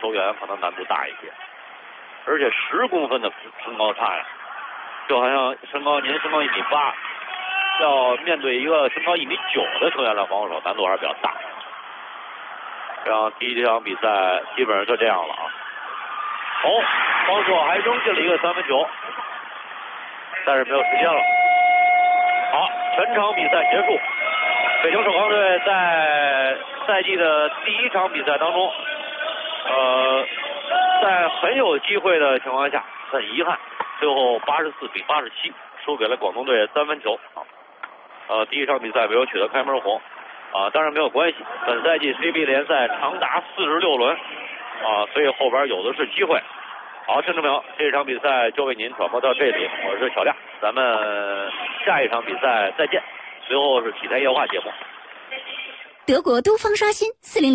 守远可能难度大一些，而且10公分的身高差呀，就好像您身高1.8米，要面对一个身高1.9米的球员来防守，难度还是比较大。这样第一场比赛基本上就这样了啊。方硕还扔进了一个3分球，但是没有时间了。好，全场比赛结束。北京首钢队在赛季的第一场比赛当中，在很有机会的情况下，很遗憾，最后84-87输给了广东队3分球啊。第一场比赛没有取得开门红啊，当然没有关系。本赛季 CBA 联赛长达46轮啊，所以后边有的是机会。好，听众朋友，这场比赛就为您转播到这里，我是小亮，咱们下一场比赛再见。随后是体坛夜话节目。 德国都方刷新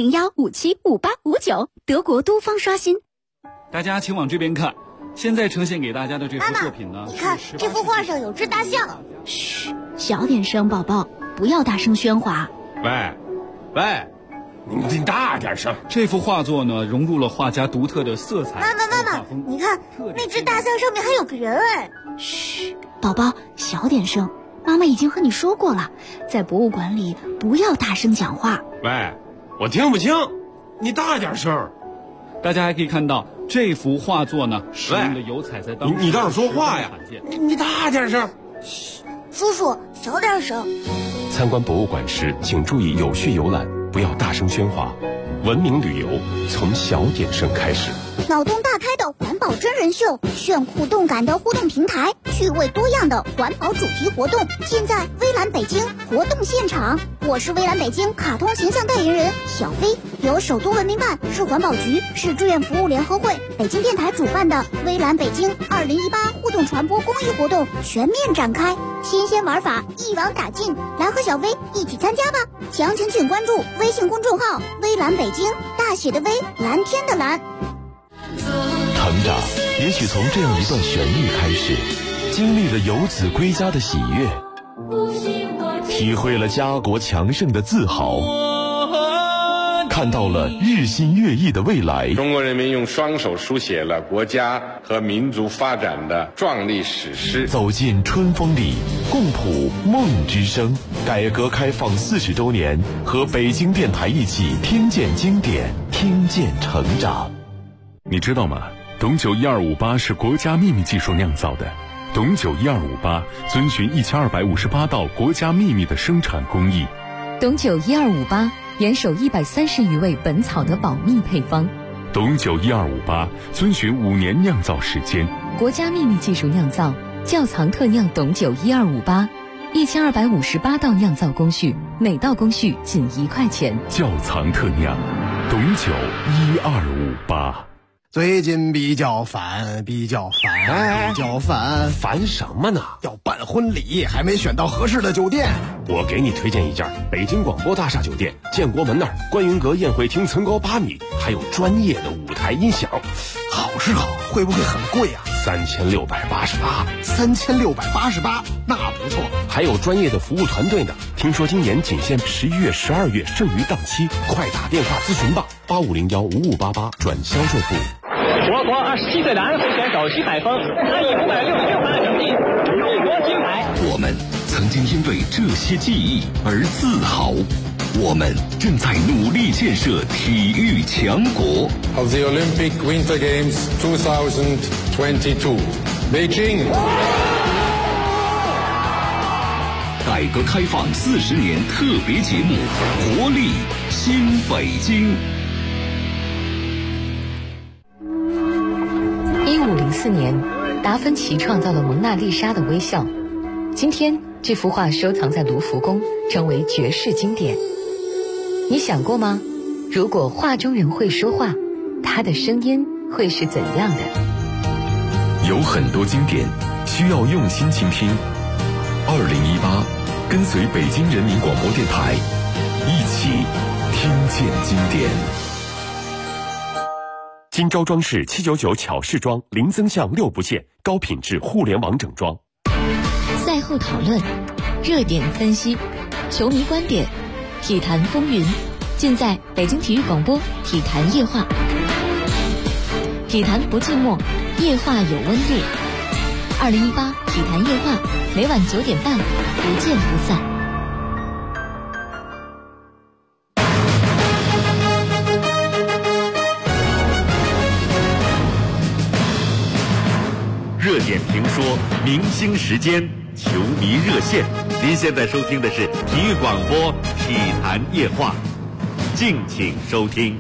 4001575859，德国都方刷新。 大家请往这边看，现在呈现给大家的这幅作品呢， 你看这幅画上有只大象。 嘘，小点声，宝宝，不要大声喧哗。 喂，你大点声。 这幅画作呢，融入了画家独特的色彩。 妈妈，你看那只大象上面还有个人哎。 嘘，宝宝，小点声。妈妈已经和你说过了，在博物馆里不要大声讲话。 喂，我听不清，你大点声。 大家还可以看到这幅画作呢，使用的油彩在当中， 你倒是说话呀！你大点声。 嘘，叔叔小点声。 参观博物馆时，请注意有序游览，不要大声喧哗。文明旅游从小点声开始。 脑洞大开的环保真人秀，炫酷动感的互动平台，趣味多样的环保主题活动，尽在微蓝北京活动现场。我是微蓝北京卡通形象代言人小飞，由首都文明办、市环保局、市志愿服务联合会、北京电台主办的微蓝北京2018互动传播公益活动全面展开，新鲜玩法一网打尽，来和小飞一起参加吧！详情请关注微信公众号微蓝北京，大写的微，蓝天的蓝。 成长也许从这样一段旋律开始，经历了游子归家的喜悦，体会了家国强盛的自豪，看到了日新月异的未来。 中国人民用双手书写了国家和民族发展的壮丽史诗。 走进春风里，共谱梦之声。改革开放40周年，和北京电台一起听见经典，听见成长。 你知道吗？董酒1258是国家秘密技术酿造的。董酒1258遵循1258道国家秘密的生产工艺。 董酒1258严守130余味本草的保密配方。 董酒1258遵循5年酿造时间。 国家秘密技术酿造，窖藏特酿董酒1258，1258道酿造工序，每道工序仅1块钱。 窖藏特酿，董酒1258。 最近比较烦， 烦什么呢？ 要办婚礼，还没选到合适的酒店。 我给你推荐一家北京广播大厦酒店，建国门那儿观云阁宴会厅层高8米，还有专业的舞台音响。 好是好，会不会很贵啊 ？3688， 那不错。 还有专业的服务团队呢。听说今年仅限11月、12月剩余档期，快打电话咨询吧，85015588转销售部。 我国27岁的安徽选手徐海峰，他以566分的成绩荣夺金牌。 我们曾经因为这些记忆而自豪，我们正在努力建设体育强国。 Of the Olympic Winter Games 2022, Beijing。 改革开放40年特别节目，活力新北京。 1504年，达芬奇创造了蒙娜丽莎的微笑。今天，这幅画收藏在卢浮宫，成为绝世经典。你想过吗？如果画中人会说话，他的声音会是怎样的？ 有很多经典需要用心倾听。2018，跟随北京人民广播电台，一起听见经典。 金招装饰799巧饰装，零增项6不限，高品质互联网整装。 赛后讨论，热点分析，球迷观点，体坛风云，尽在北京体育广播体坛夜话。 体坛不寂寞，夜话有温度。2018体坛夜话，每晚9点半，不见不散。 热点评说，明星时间，球迷热线。您现在收听的是体育广播体坛夜话，敬请收听。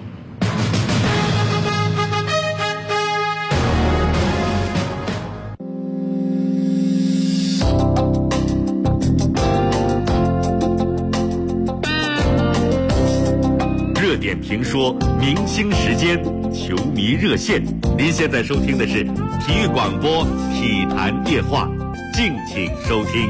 热点评说，明星时间，球迷热线。您现在收听的是体育广播体坛夜话，敬请收听。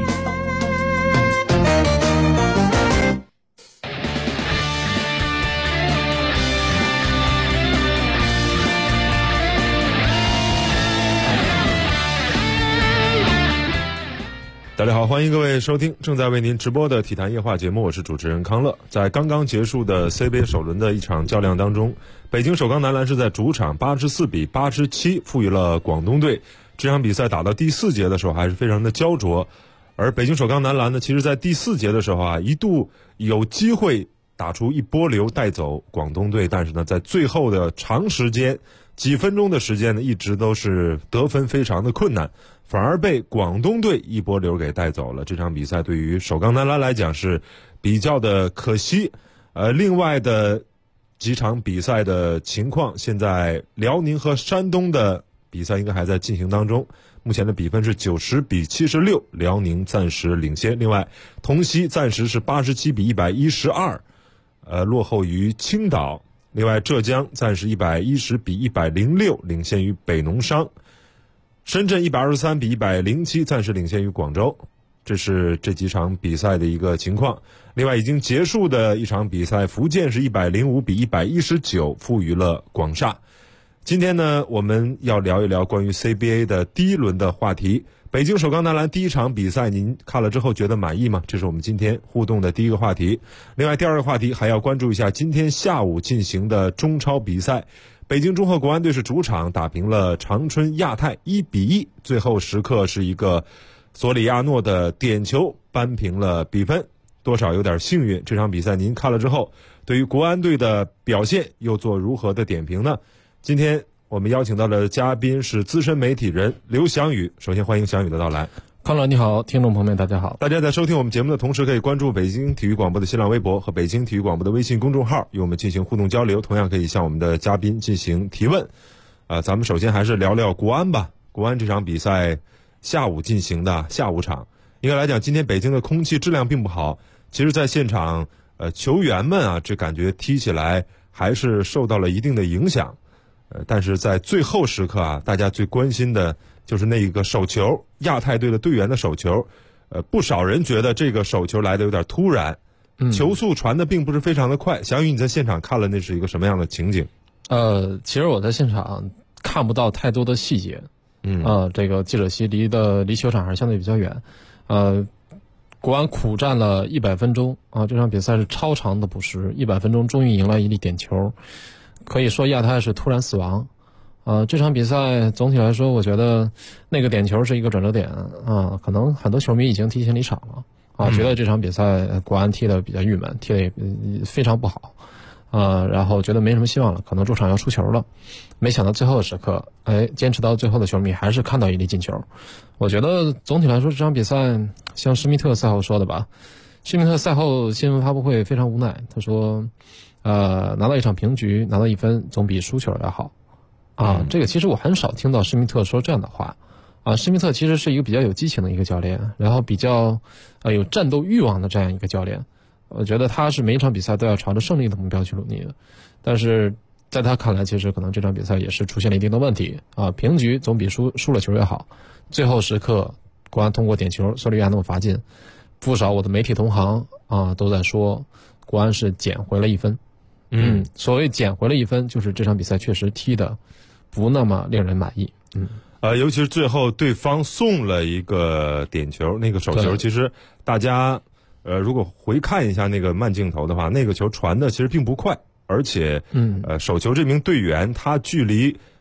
大家好，欢迎各位收听正在为您直播的体坛夜话节目，我是主持人康乐。在刚刚结束的 CBA 首轮的一场较量当中，北京首钢男篮是在主场84比87负于了广东队。这场比赛打到第4节的时候还是非常的焦灼，而北京首钢男篮呢，其实在第4节的时候一度有机会打出一波流带走广东队，但是呢，在最后的长时间几分钟的时间呢，一直都是得分非常的困难，反而被广东队一波流给带走了。这场比赛对于首钢男篮来讲是比较的可惜。另外的几场比赛的情况，现在辽宁和山东的比赛应该还在进行当中，目前的比分是90比76，辽宁暂时领先。另外同曦暂时是87比112，落后于青岛。另外浙江暂时110比106领先于北农商，深圳123比107暂时领先于广州。这是这几场比赛的一个情况。另外已经结束的一场比赛，福建是105比119负于了广厦。今天呢，我们要聊一聊关于 CBA 的第一轮的话题。北京首钢男篮第一场比赛，您看了之后觉得满意吗？这是我们今天互动的第一个话题。另外第二个话题还要关注一下今天下午进行的中超比赛，北京中赫国安队是主场打平了长春亚泰1比1，最后时刻是一个索里亚诺的点球扳平了比分，多少有点幸运。这场比赛您看了之后，对于国安队的表现又做如何的点评呢？今天我们邀请到的嘉宾是资深媒体人刘翔宇，首先欢迎翔宇的到来。 康乐你好，听众朋友们大家好。 大家在收听我们节目的同时，可以关注北京体育广播的新浪微博和北京体育广播的微信公众号，与我们进行互动交流，同样可以向我们的嘉宾进行提问。咱们首先还是聊聊国安吧。国安这场比赛下午进行的下午场，应该来讲今天北京的空气质量并不好，其实在现场球员们这感觉踢起来还是受到了一定的影响。但是在最后时刻大家最关心的就是那一个手球，亚太队的队员的手球，不少人觉得这个手球来的有点突然，球速传的并不是非常的快。翔宇，你在现场看了那是一个什么样的情景？ 其实我在现场看不到太多的细节，这个记者席离球场还是相对比较远，国安苦战了100分钟这场比赛是超长的补时，100分钟终于赢了一粒点球。可以说亚太是突然死亡，这场比赛总体来说，我觉得那个点球是一个转折点可能很多球迷已经提前离场了觉得这场比赛国安踢得比较郁闷，踢得也非常不好然后觉得没什么希望了，可能主场要出球了。没想到最后的时刻，坚持到最后的球迷还是看到一粒进球。我觉得总体来说这场比赛，像施密特赛后说的吧，施密特赛后新闻发布会非常无奈，他说拿到一场平局，拿到1分总比输球要好这个其实我很少听到施密特说这样的话施密特其实是一个比较有激情的一个教练，然后比较有战斗欲望的这样一个教练。我觉得他是每一场比赛都要朝着胜利的目标去努力的，但是在他看来，其实可能这场比赛也是出现了一定的问题平局总比输了球要好。最后时刻，国安通过点球索里亚诺罚进，不少我的媒体同行都在说国安是捡回了1分。所谓捡回了1分，就是这场比赛确实踢的不那么令人满意。 尤其是最后对方送了一个点球，那个手球，其实大家如果回看一下那个慢镜头的话，那个球传的其实并不快，而且手球这名队员他距离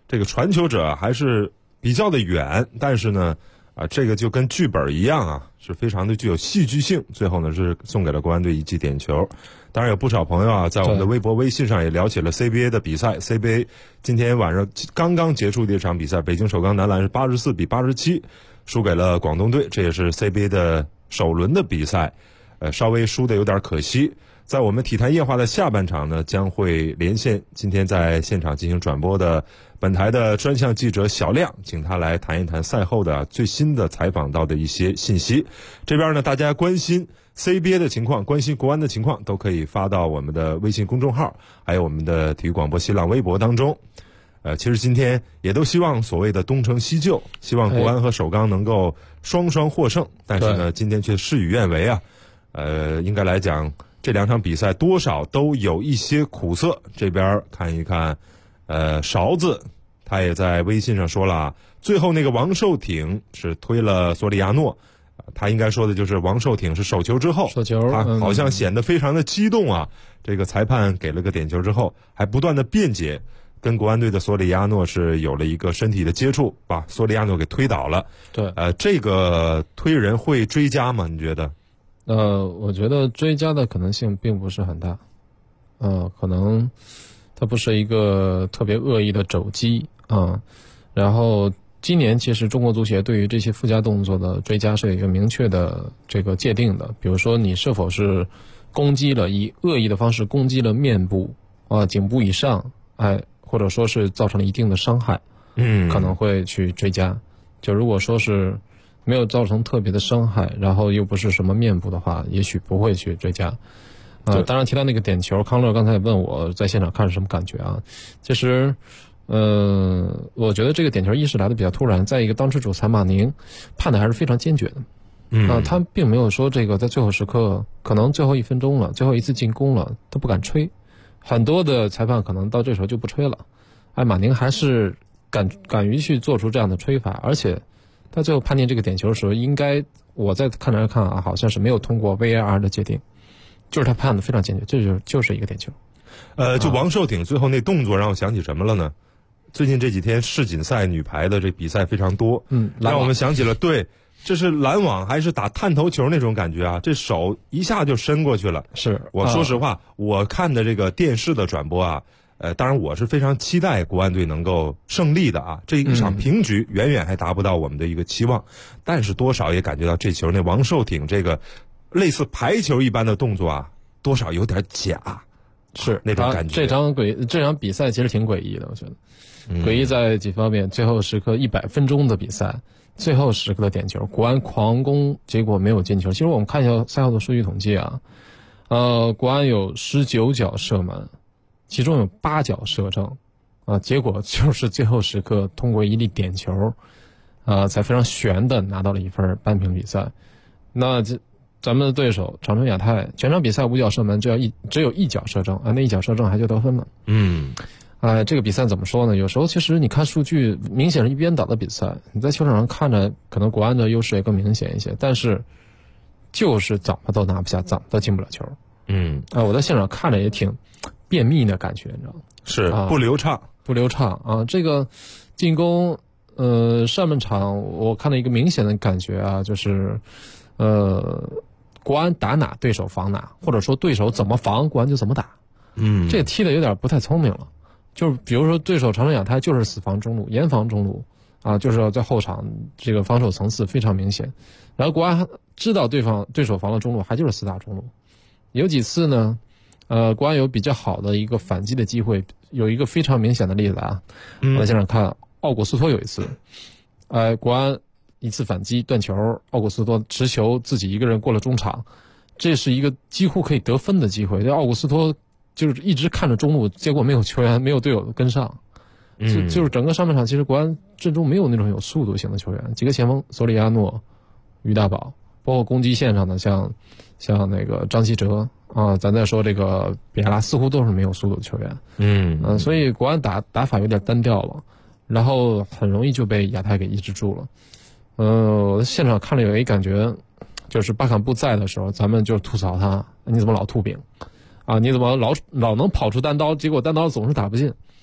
这个传球者还是比较的远，但是呢，这个就跟剧本一样啊，是非常的具有戏剧性。最后呢，是送给了国安队一记点球。当然，有不少朋友啊，在我们的微博、微信上也聊起了 CBA 的比赛。CBA 今天晚上刚刚结束的一场比赛，北京首钢男篮是84比87输给了广东队，这也是 CBA 的首轮的比赛，稍微输的有点可惜。在我们体坛夜话的下半场呢，将会连线今天在现场进行转播的本台的专项记者小亮，请他来谈一谈赛后的最新的采访到的一些信息。这边呢，大家关心 CBA 的情况，关心国安的情况，都可以发到我们的微信公众号，还有我们的体育广播新浪微博当中。其实今天也都希望所谓的东成西就，希望国安和首钢能够双双获胜，但是呢，今天却事与愿违啊。应该来讲，这两场比赛多少都有一些苦涩。这边看一看，勺子他也在微信上说了，最后那个王寿挺是推了索里亚诺，他应该说的就是王寿挺是手球之后，他好像显得非常的激动啊。这个裁判给了个点球之后，还不断的辩解，跟国安队的索里亚诺是有了一个身体的接触，把索里亚诺给推倒了。 对， 这个推人会追加吗？你觉得？ 我觉得追加的可能性并不是很大，可能它不是一个特别恶意的肘击啊。然后今年其实中国足协对于这些附加动作的追加是有一个明确的这个界定的，比如说你是否是攻击了以恶意的方式攻击了面部颈部以上，或者说是造成了一定的伤害，可能会去追加。就如果说是没有造成特别的伤害，然后又不是什么面部的话，也许不会去追加。当然提到那个点球，康乐刚才也问我在现场看是什么感觉啊？其实，我觉得这个点球一是来的比较突然，再一个当时主裁马宁判的还是非常坚决的。他并没有说这个在最后时刻，可能最后1分钟了，最后一次进攻了，他不敢吹。很多的裁判可能到这时候就不吹了，马宁还是敢于去做出这样的吹法，而且他最后判定这个点球的时候，应该我在看来看啊，好像是没有通过 VAR 的界定，就是他判的非常坚决，这就是一个点球。 就王寿挺最后那动作让我想起什么了呢？最近这几天世锦赛女排的这比赛非常多，让我们想起了这是拦网还是打探头球那种感觉啊？这手一下就伸过去了。 是， 我说实话，我看的这个电视的转播啊，当然我是非常期待国安队能够胜利的啊。这一场平局远远还达不到我们的一个期望，但是多少也感觉到这球那王寿挺这个类似排球一般的动作啊，多少有点假， 是那种感觉。 这场比赛其实挺诡异的，我觉得。诡异在几方面，最后时刻100分钟的比赛，最后时刻的点球，国安狂攻，结果没有进球。其实我们看一下赛后的数据统计啊，国安有19脚射门，其中有8脚射正，结果就是最后时刻通过一粒点球，才非常悬的拿到了1分，扳平比赛。那咱们的对手长春亚泰全场比赛5脚射门，只有1脚射正，那1脚射正还就得分了。这个比赛怎么说呢？有时候其实你看数据，明显是一边倒的比赛。你在球场上看着，可能国安的优势也更明显一些，但是就是怎么都拿不下，怎么都进不了球。我在现场看着也挺便秘的感觉，你知道吗？ 是不流畅啊！这个进攻，上半场我看到一个明显的感觉啊，就是国安打哪对手防哪，或者说对手怎么防，国安就怎么打。这个踢的有点不太聪明了。就是比如说对手长春亚泰就是死防中路，严防中路啊，就是要在后场这个防守层次非常明显。然后国安知道对手防了中路，还就是死打中路。有几次呢，国安有比较好的一个反击的机会，有一个非常明显的例子啊，我在现场看奥古斯托有一次，国安一次反击断球，奥古斯托持球自己一个人过了中场，这是一个几乎可以得分的机会，这奥古斯托就是一直看着中路，结果没有球员没有队友跟上，就是整个上半场其实国安阵中没有那种有速度型的球员，几个前锋索里亚诺、于大宝，包括攻击线上的像那个张稀哲啊，咱再说这个比亚拉，似乎都是没有速度的球员。所以国安打法有点单调了，然后很容易就被亚泰给抑制住了。我在现场看了有一感觉，就是巴坎布在的时候，咱们就吐槽他，你怎么老吐饼啊？你怎么老能跑出单刀，结果单刀总是打不进？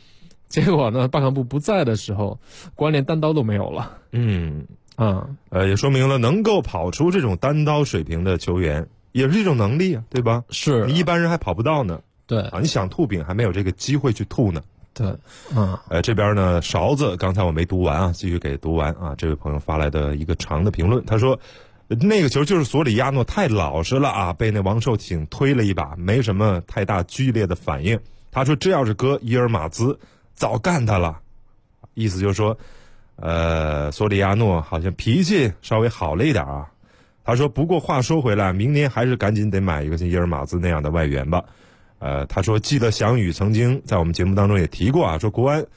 结果呢，巴坎布不在的时候，国安连单刀都没有了。 也说明了能够跑出这种单刀水平的球员，也是一种能力啊，对吧？ 是， 你一般人还跑不到呢。 对啊，你想吐饼还没有这个机会去吐呢。 对， 这边呢，勺子，刚才我没读完啊，继续给读完啊。这位朋友发来的一个长的评论，他说，那个球就是索里亚诺太老实了啊，被那王寿挺推了一把，没什么太大剧烈的反应。他说，这要是搁伊尔马兹，早干他了。意思就是说，索里亚诺好像脾气稍微好了一点啊。他说，不过话说回来，明年还是赶紧得买一个像伊尔马兹那样的外援吧。他说记得翔宇曾经在我们节目当中也提过啊，说国安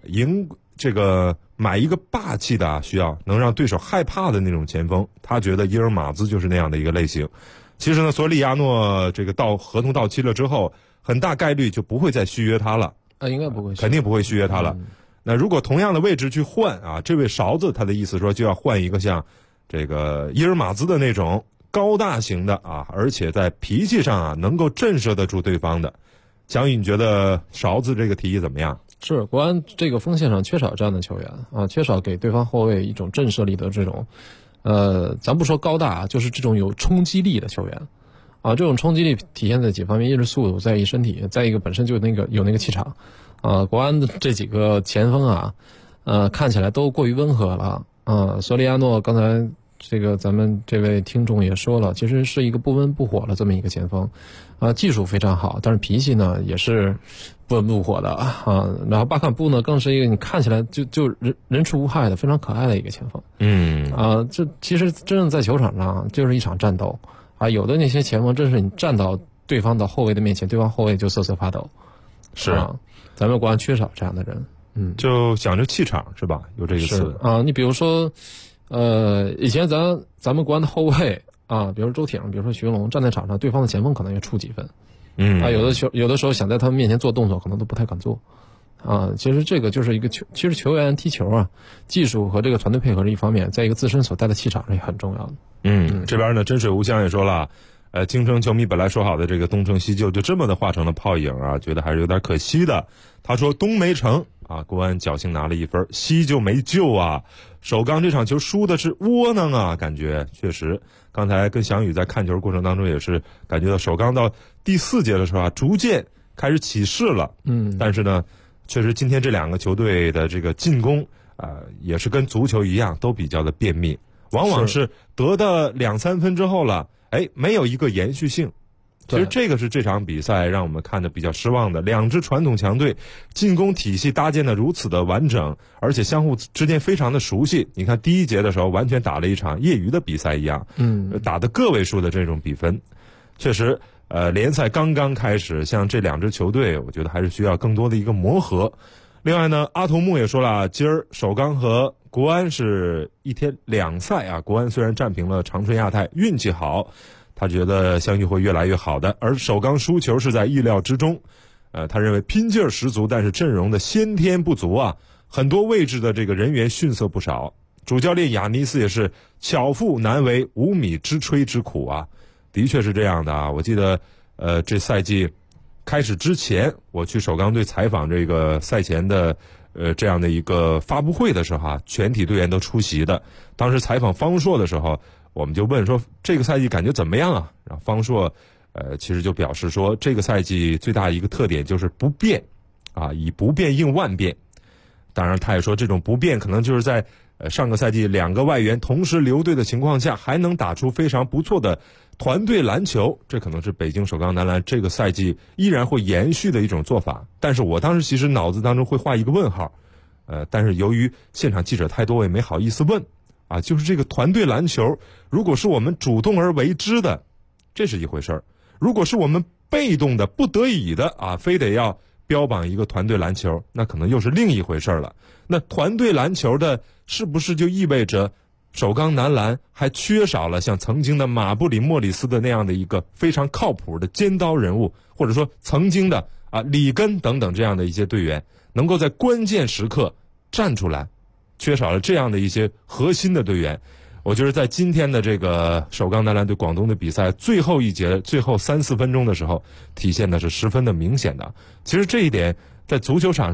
买一个霸气的需要能让对手害怕的那种前锋，他觉得伊尔马兹就是那样的一个类型。其实呢，索里亚诺这个合同到期了之后，很大概率就不会再续约他了。 应该不会， 肯定不会续约他了。那如果同样的位置去换啊，这位勺子他的意思说就要换一个像这个伊尔马兹的那种高大型的啊，而且在脾气上啊能够震慑得住对方的。翔宇，你觉得勺子这个提议怎么样？ 是，国安这个锋线上缺少这样的球员啊，缺少给对方后卫一种震慑力的这种，咱不说高大，就是这种有冲击力的球员啊。这种冲击力体现在几方面，一是速度，再一身体，再一个本身就有那个气场啊。国安的这几个前锋啊，看起来都过于温和了啊。索里亚诺刚才这个咱们这位听众也说了，其实是一个不温不火的这么一个前锋，技术非常好，但是脾气呢也是不温不火的啊。然后巴坎布呢更是一个你看起来就人畜无害的非常可爱的一个前锋。这其实真正在球场上就是一场战斗啊。有的那些前锋真是你站到对方的后卫的面前，对方后卫就瑟瑟发抖。 是啊，咱们国安缺少这样的人。 就讲究气场是吧？有这个词啊。你比如说。以前咱们国安的后卫啊，比如说周挺，比如说徐龙，站在场上，对方的前锋可能要出几分，有的时候想在他们面前做动作，可能都不太敢做，啊，其实这个就是一个其实球员踢球啊，技术和这个团队配合是一方面，在一个自身所带的气场是也很重要的。 这边呢，真水无香也说了，京城球迷本来说好的这个东成西就，就这么的化成了泡影啊，觉得还是有点可惜的。他说东没成啊，国安侥幸拿了1分，西就没救啊。首钢这场球输的是窝囊啊，感觉确实。刚才跟翔宇在看球过程当中也是感觉到首钢到第4节的时候啊，逐渐开始起势了。但是呢，确实今天这2个球队的这个进攻也是跟足球一样，都比较的便秘，往往是得到2-3分之后了，没有一个延续性。其实这个是这场比赛让我们看的比较失望的。2支传统强队进攻体系搭建的如此的完整，而且相互之间非常的熟悉。你看第1节的时候完全打了一场业余的比赛一样，打的个位数的这种比分。确实联赛刚刚开始，像这2支球队我觉得还是需要更多的一个磨合。另外呢，阿童木也说了，今儿首钢和国安是1天2赛啊。国安虽然战平了长春亚泰，运气好，他觉得相遇会越来越好的，而首钢输球是在意料之中。他认为拼劲儿十足，但是阵容的先天不足啊，很多位置的这个人员逊色不少。主教练亚尼斯也是巧妇难为无米之炊之苦啊，的确是这样的啊。我记得这赛季开始之前，我去首钢队采访这个赛前的这样的一个发布会的时候啊，全体队员都出席的。当时采访方硕的时候，我们就问说这个赛季感觉怎么样啊？然后方硕其实就表示说，这个赛季最大一个特点就是不变啊，以不变应万变。当然他也说，这种不变可能就是在上个赛季2个外援同时留队的情况下，还能打出非常不错的团队篮球，这可能是北京首钢男篮这个赛季依然会延续的一种做法。但是我当时其实脑子当中会画一个问号，但是由于现场记者太多，我也没好意思问啊。就是这个团队篮球，如果是我们主动而为之的，这是一回事儿；如果是我们被动的、不得已的啊，非得要标榜一个团队篮球，那可能又是另一回事了。那团队篮球的是不是就意味着首钢男篮还缺少了像曾经的马布里莫里斯的那样的一个非常靠谱的尖刀人物，或者说曾经的里根等等这样的一些队员能够在关键时刻站出来，缺少了这样的一些核心的队员。我觉得在今天的这个首钢男篮对广东的比赛最后一节最后3-4分钟的时候体现的是十分的明显的。其实这一点在足球场上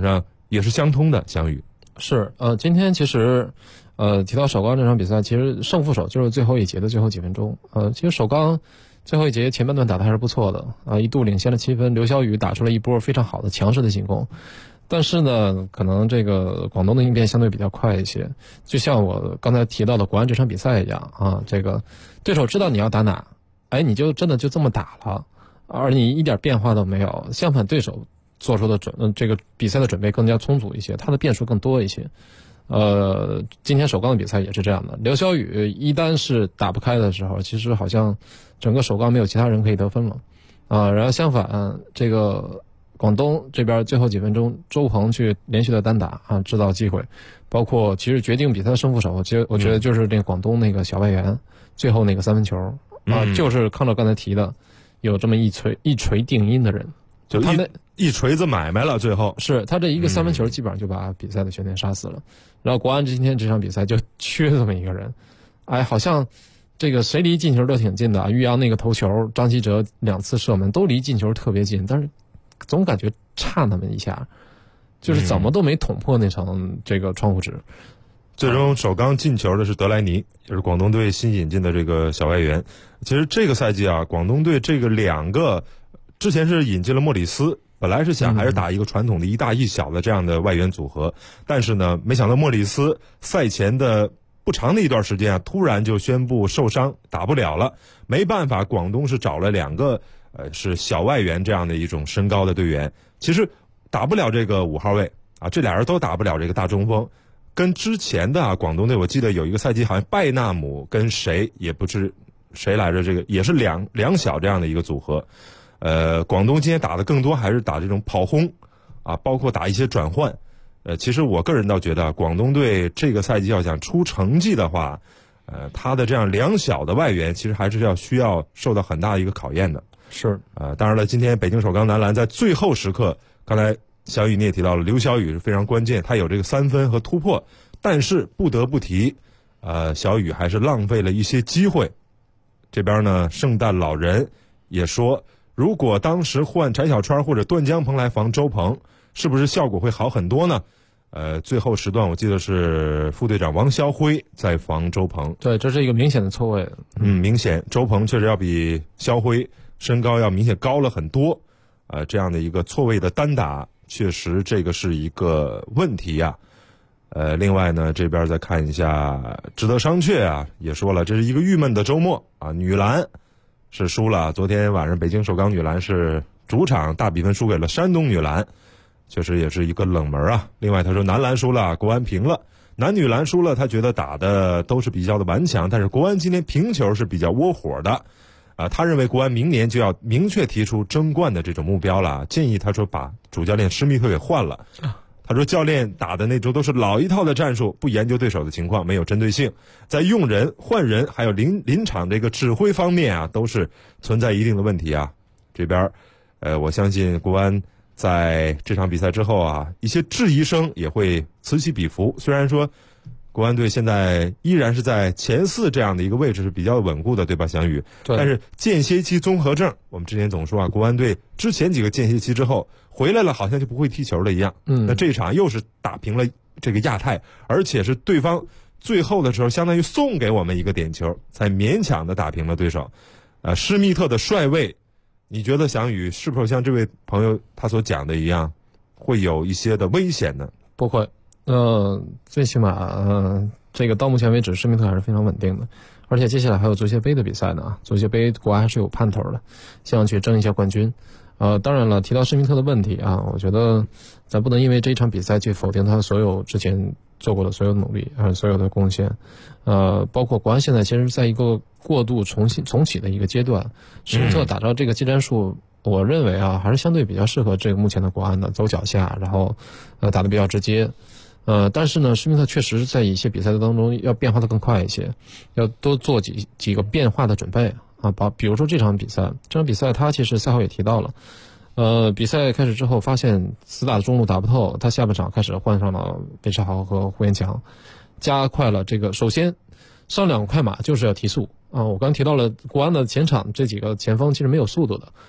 也是相通的。翔宇是今天其实提到首钢这场比赛，其实胜负手就是最后一节的最后几分钟。其实首钢最后一节前半段打得还是不错的一度领先了7分，刘晓宇打出了一波非常好的强势的进攻。但是呢，可能这个广东的应变相对比较快一些，就像我刚才提到的国安这场比赛一样这个对手知道你要打哪，你就真的就这么打了，而你一点变化都没有。相反，对手做出的这个比赛的准备更加充足一些，他的变数更多一些。今天首钢的比赛也是这样的，刘晓宇一旦是打不开的时候，其实好像整个首钢没有其他人可以得分了然后相反，这个广东这边最后几分钟，周鹏去连续的单打制造机会，包括其实决定比赛的胜负手，我觉得就是这个广东那个小外援最后那个3分球就是康乐刚才提的，有这么一锤定音的人， 就他一锤子买卖了，最后是他这一个3分球基本上就把比赛的悬念杀死了。然后国安今天这场比赛就缺这么一个人，好像这个谁离进球都挺近的，玉阳那个头球，张稀哲2次射门都离进球特别近，但是总感觉差那么一下，就是怎么都没捅破那层这个窗户纸。 最终首钢进球的是德莱尼，也是广东队新引进的这个小外援。其实这个赛季广东队这个2个之前是引进了莫里斯，本来是想还是打一个传统的一大一小的这样的外援组合，但是呢，没想到莫里斯赛前的不长的一段时间突然就宣布受伤打不了了，没办法，广东是找了2个是小外援这样的一种身高的队员，其实打不了这个5号位这俩人都打不了这个大中锋。跟之前的广东队，我记得有一个赛季好像拜纳姆跟谁也不知谁来着，这个也是两小这样的一个组合。广东今天打的更多还是打这种跑轰包括打一些转换。其实我个人倒觉得广东队这个赛季要想出成绩的话，他的这样2小的外援其实还是需要受到很大的一个考验的。 是当然了，今天北京首钢男篮在最后时刻，刚才小雨你也提到了，刘晓宇是非常关键，他有这个3分和突破，但是不得不提小雨还是浪费了一些机会。这边呢，圣诞老人也说，如果当时换翟小川或者段江鹏来防周鹏，是不是效果会好很多呢？最后时段我记得是副队长王霄辉在防周鹏。 对，这是一个明显的错位。 明显周鹏确实要比霄辉身高要明显高了很多。这样的一个错位的单打，确实这个是一个问题另外呢，这边再看一下值得商榷也说了，这是一个郁闷的周末女篮是输了，昨天晚上北京首钢女篮是主场大比分输给了山东女篮，确实也是一个冷门另外他说男篮输了，国安平了，男女篮输了，他觉得打的都是比较的顽强，但是国安今天平球是比较窝火的他认为国安明年就要明确提出争冠的这种目标了，建议他说把主教练施密特给换了。他说教练打的那周都是老一套的战术，不研究对手的情况，没有针对性，在用人换人还有临场这个指挥方面都是存在一定的问题这边我相信国安在这场比赛之后一些质疑声也会此起彼伏。虽然说国安队现在依然是在前4这样的一个位置是比较稳固的，对吧，翔宇？ 对。 但是间歇期综合症，我们之前总说国安队之前几个间歇期之后回来了，好像就不会踢球了一样。那这一场又是打平了这个亚太，而且是对方最后的时候相当于送给我们一个点球，才勉强的打平了对手。施密特的帅位，你觉得翔宇是否像这位朋友他所讲的一样，会有一些的危险呢？ 不会。最起码这个到目前为止施密特还是非常稳定的，而且接下来还有足协杯的比赛呢，足协杯国安还是有盼头的，希望去争一下冠军。当然了，提到施密特的问题我觉得咱不能因为这一场比赛去否定他所有之前做过的所有努力所有的贡献。包括国安现在其实在一个过渡重启的一个阶段，施密特打造这个技战术我认为还是相对比较适合这个目前的国安的，走脚下，然后打得比较直接。但是呢，施密特确实在一些比赛当中要变化的更快一些，要多做几个变化的准备比如说这场比赛他其实赛后也提到了，比赛开始之后发现死打中路打不透，他下半场开始换上了韦世豪和胡彦强，加快了这个，首先上2个快马就是要提速我刚提到了国安的前场这几个前锋其实没有速度的。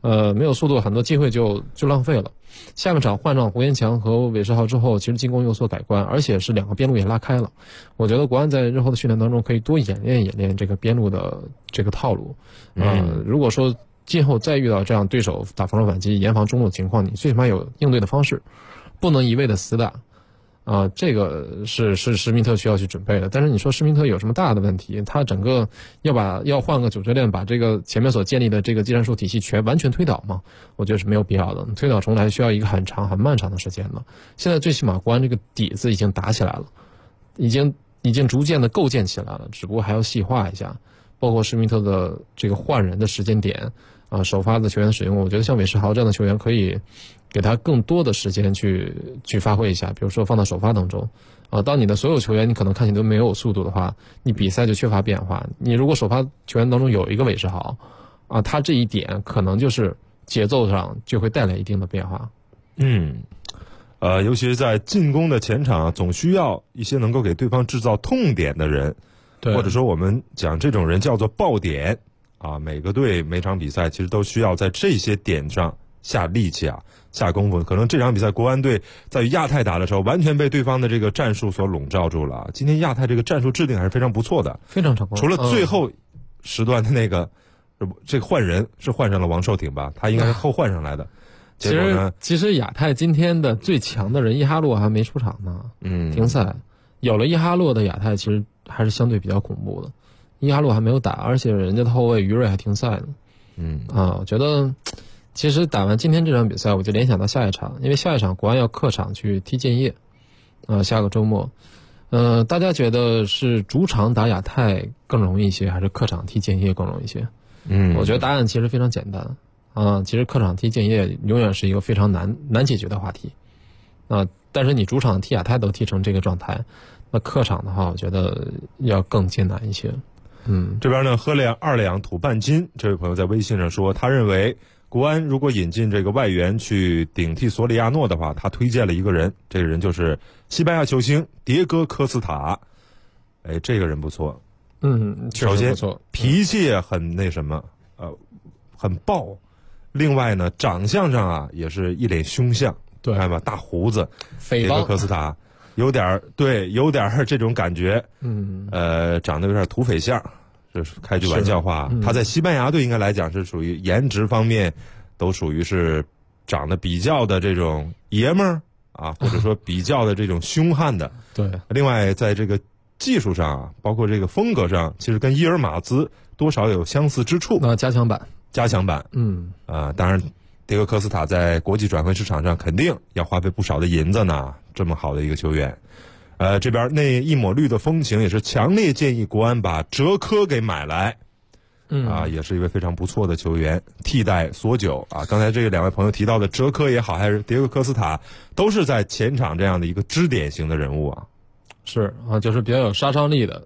没有速度，很多机会就浪费了。下半场换上胡延强和韦世豪之后，其实进攻有所改观，而且是两个边路也拉开了。我觉得国安在日后的训练当中可以多演练这个边路的这个套路。如果说今后再遇到这样对手打防守反击、严防中路的情况，你最起码有应对的方式，不能一味的死打。这个是施密特需要去准备的。但是你说施密特有什么大的问题？他整个要换个主教练，把这个前面所建立的这个技战术体系完全推倒吗？我觉得是没有必要的。推倒重来需要一个很长很漫长的时间的。现在最起码国安这个底子已经打起来了，已经逐渐的构建起来了，只不过还要细化一下。包括施密特的这个换人的时间点首发的球员使用，我觉得像韦世豪这样的球员可以给他更多的时间去发挥一下，比如说放到首发当中。当你的所有球员你可能看起来都没有速度的话，你比赛就缺乏变化。你如果首发球员当中有一个韦世豪他这一点可能就是节奏上就会带来一定的变化。 尤其是在进攻的前场总需要一些能够给对方制造痛点的人，或者说我们讲这种人叫做爆点每个队每场比赛其实都需要在这些点上下力气下功夫。可能这场比赛国安队在与亚太打的时候完全被对方的这个战术所笼罩住了。今天亚太这个战术制定还是非常不错的， 非常成功。 除了最后时段的那个这个换人是换上了王寿挺吧，他应该是后换上来的。结果呢， 其实亚太今天的最强的人伊哈洛还没出场呢，停赛。有了伊哈洛的亚太其实还是相对比较恐怖的。伊哈洛还没有打，而且人家的后卫于睿还停赛呢。我觉得其实打完今天这场比赛，我就联想到下一场，因为下一场国安要客场去踢建业，下个周末。大家觉得是主场打亚太更容易一些，还是客场踢建业更容易一些？我觉得答案其实非常简单其实客场踢建业永远是一个非常难解决的话题但是你主场踢亚太都踢成这个状态，那客场的话，我觉得要更艰难一些。 这边呢，喝2两吐半斤，这位朋友在微信上说，他认为国安如果引进这个外援去顶替索里亚诺的话，他推荐了一个人，这个人就是西班牙球星迭戈科斯塔。这个人不错， 确实不错， 脾气也很那什么，很暴。另外呢，长相上也是一脸凶相， 对， 看吧，大胡子， 匪迭戈科斯塔。有点这种感觉，长得有点土匪相，这是开句玩笑话。他在西班牙队应该来讲是属于颜值方面都属于是长得比较的这种爷们儿或者说比较的这种凶悍的。 对。另外在这个技术上包括这个风格上，其实跟伊尔马兹多少有相似之处。 加强版。 当然。迭戈科斯塔在国际转会市场上肯定要花费不少的银子呢，这么好的一个球员。这边那一抹绿的风情也是强烈建议国安把哲科给买来，也是一位非常不错的球员，替代索久刚才这两位朋友提到的哲科也好，还是迭戈科斯塔，都是在前场这样的一个支点型的人物是就是比较有杀伤力的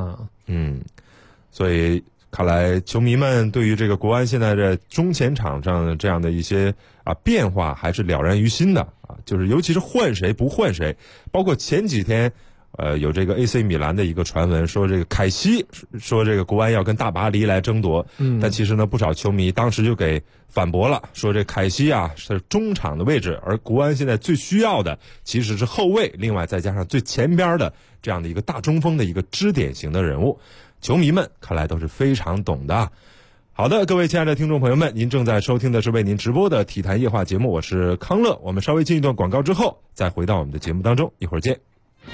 所以。看来球迷们对于这个国安现在在中前场上的这样的一些变化还是了然于心的就是尤其是换谁不换谁，包括前几天有这个 AC 米兰的一个传闻说这个凯西说这个国安要跟大巴黎来争夺，但其实呢不少球迷当时就给反驳了，说这凯西是中场的位置，而国安现在最需要的其实是后卫，另外再加上最前边的这样的一个大中锋的一个支点型的人物。球迷们看来都是非常懂的。好的，各位亲爱的听众朋友们，您正在收听的是为您直播的体坛夜话节目，我是康乐。我们稍微进一段广告之后再回到我们的节目当中，一会儿见。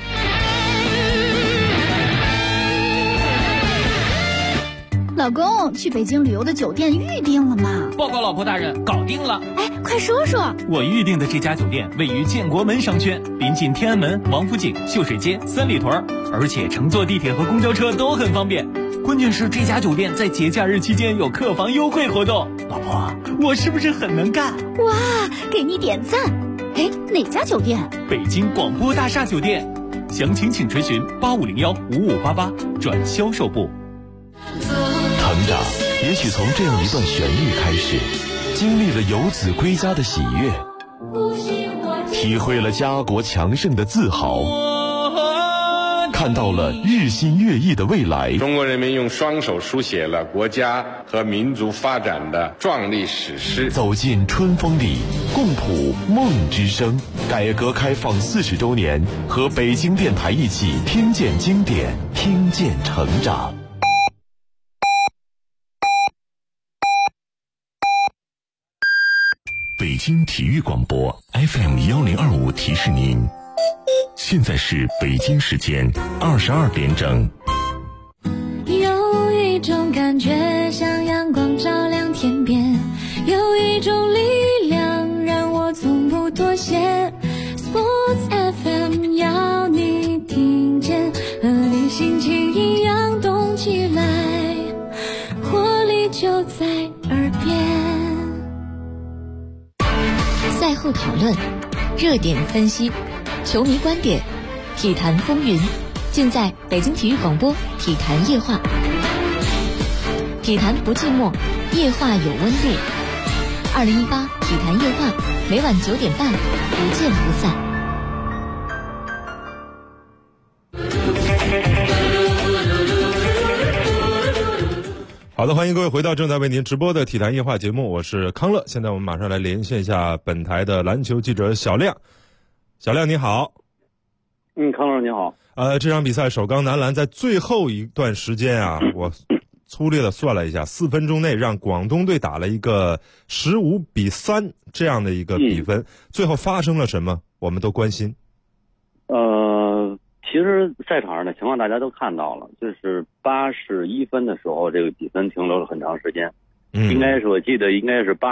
老公，去北京旅游的酒店预定了吗？ 报告老婆大人，搞定了。 快说说。 我预定的这家酒店位于建国门商圈，临近天安门、王府井、秀水街、三里屯，而且乘坐地铁和公交车都很方便。关键是这家酒店在节假日期间有客房优惠活动。老婆，我是不是很能干？ 哇，给你点赞。哪家酒店？ 北京广播大厦酒店。详情请垂询85015588转销售部。 成长也许从这样一段旋律开始，经历了游子归家的喜悦，体会了家国强盛的自豪。 看到了日新月异的未来。 中国人民用双手书写了国家和民族发展的壮丽史诗。 走进春风里，共谱梦之声。改革开放40周年，和北京电台一起听见经典，听见成长。北京体育广播 FM1025提示您，现在是北京时间22点整。 有一种感觉像阳光照亮天边，有一种力量让我从不妥协。 Sports FM 要你听见，和你心情一样动起来，活力就在耳边。 赛后讨论，热点分析，球迷观点，体坛风云，尽在北京体育广播体坛夜话。体坛不寂寞，夜话有温度。2018体坛夜话，每晚9点半，不见不散。 好的，欢迎各位回到正在为您直播的体坛夜话节目，我是康乐。现在我们马上来连线一下本台的篮球记者小亮。小亮你好。 康乐你好。 这场比赛首钢男篮在最后一段时间啊，我粗略的算了一下，4分钟内让广东队打了一个15-3这样的一个比分，最后发生了什么？我们都关心。 其实赛场上的情况大家都看到了，就是81分的时候，这个比分停留了很长时间。应该是我记得应该是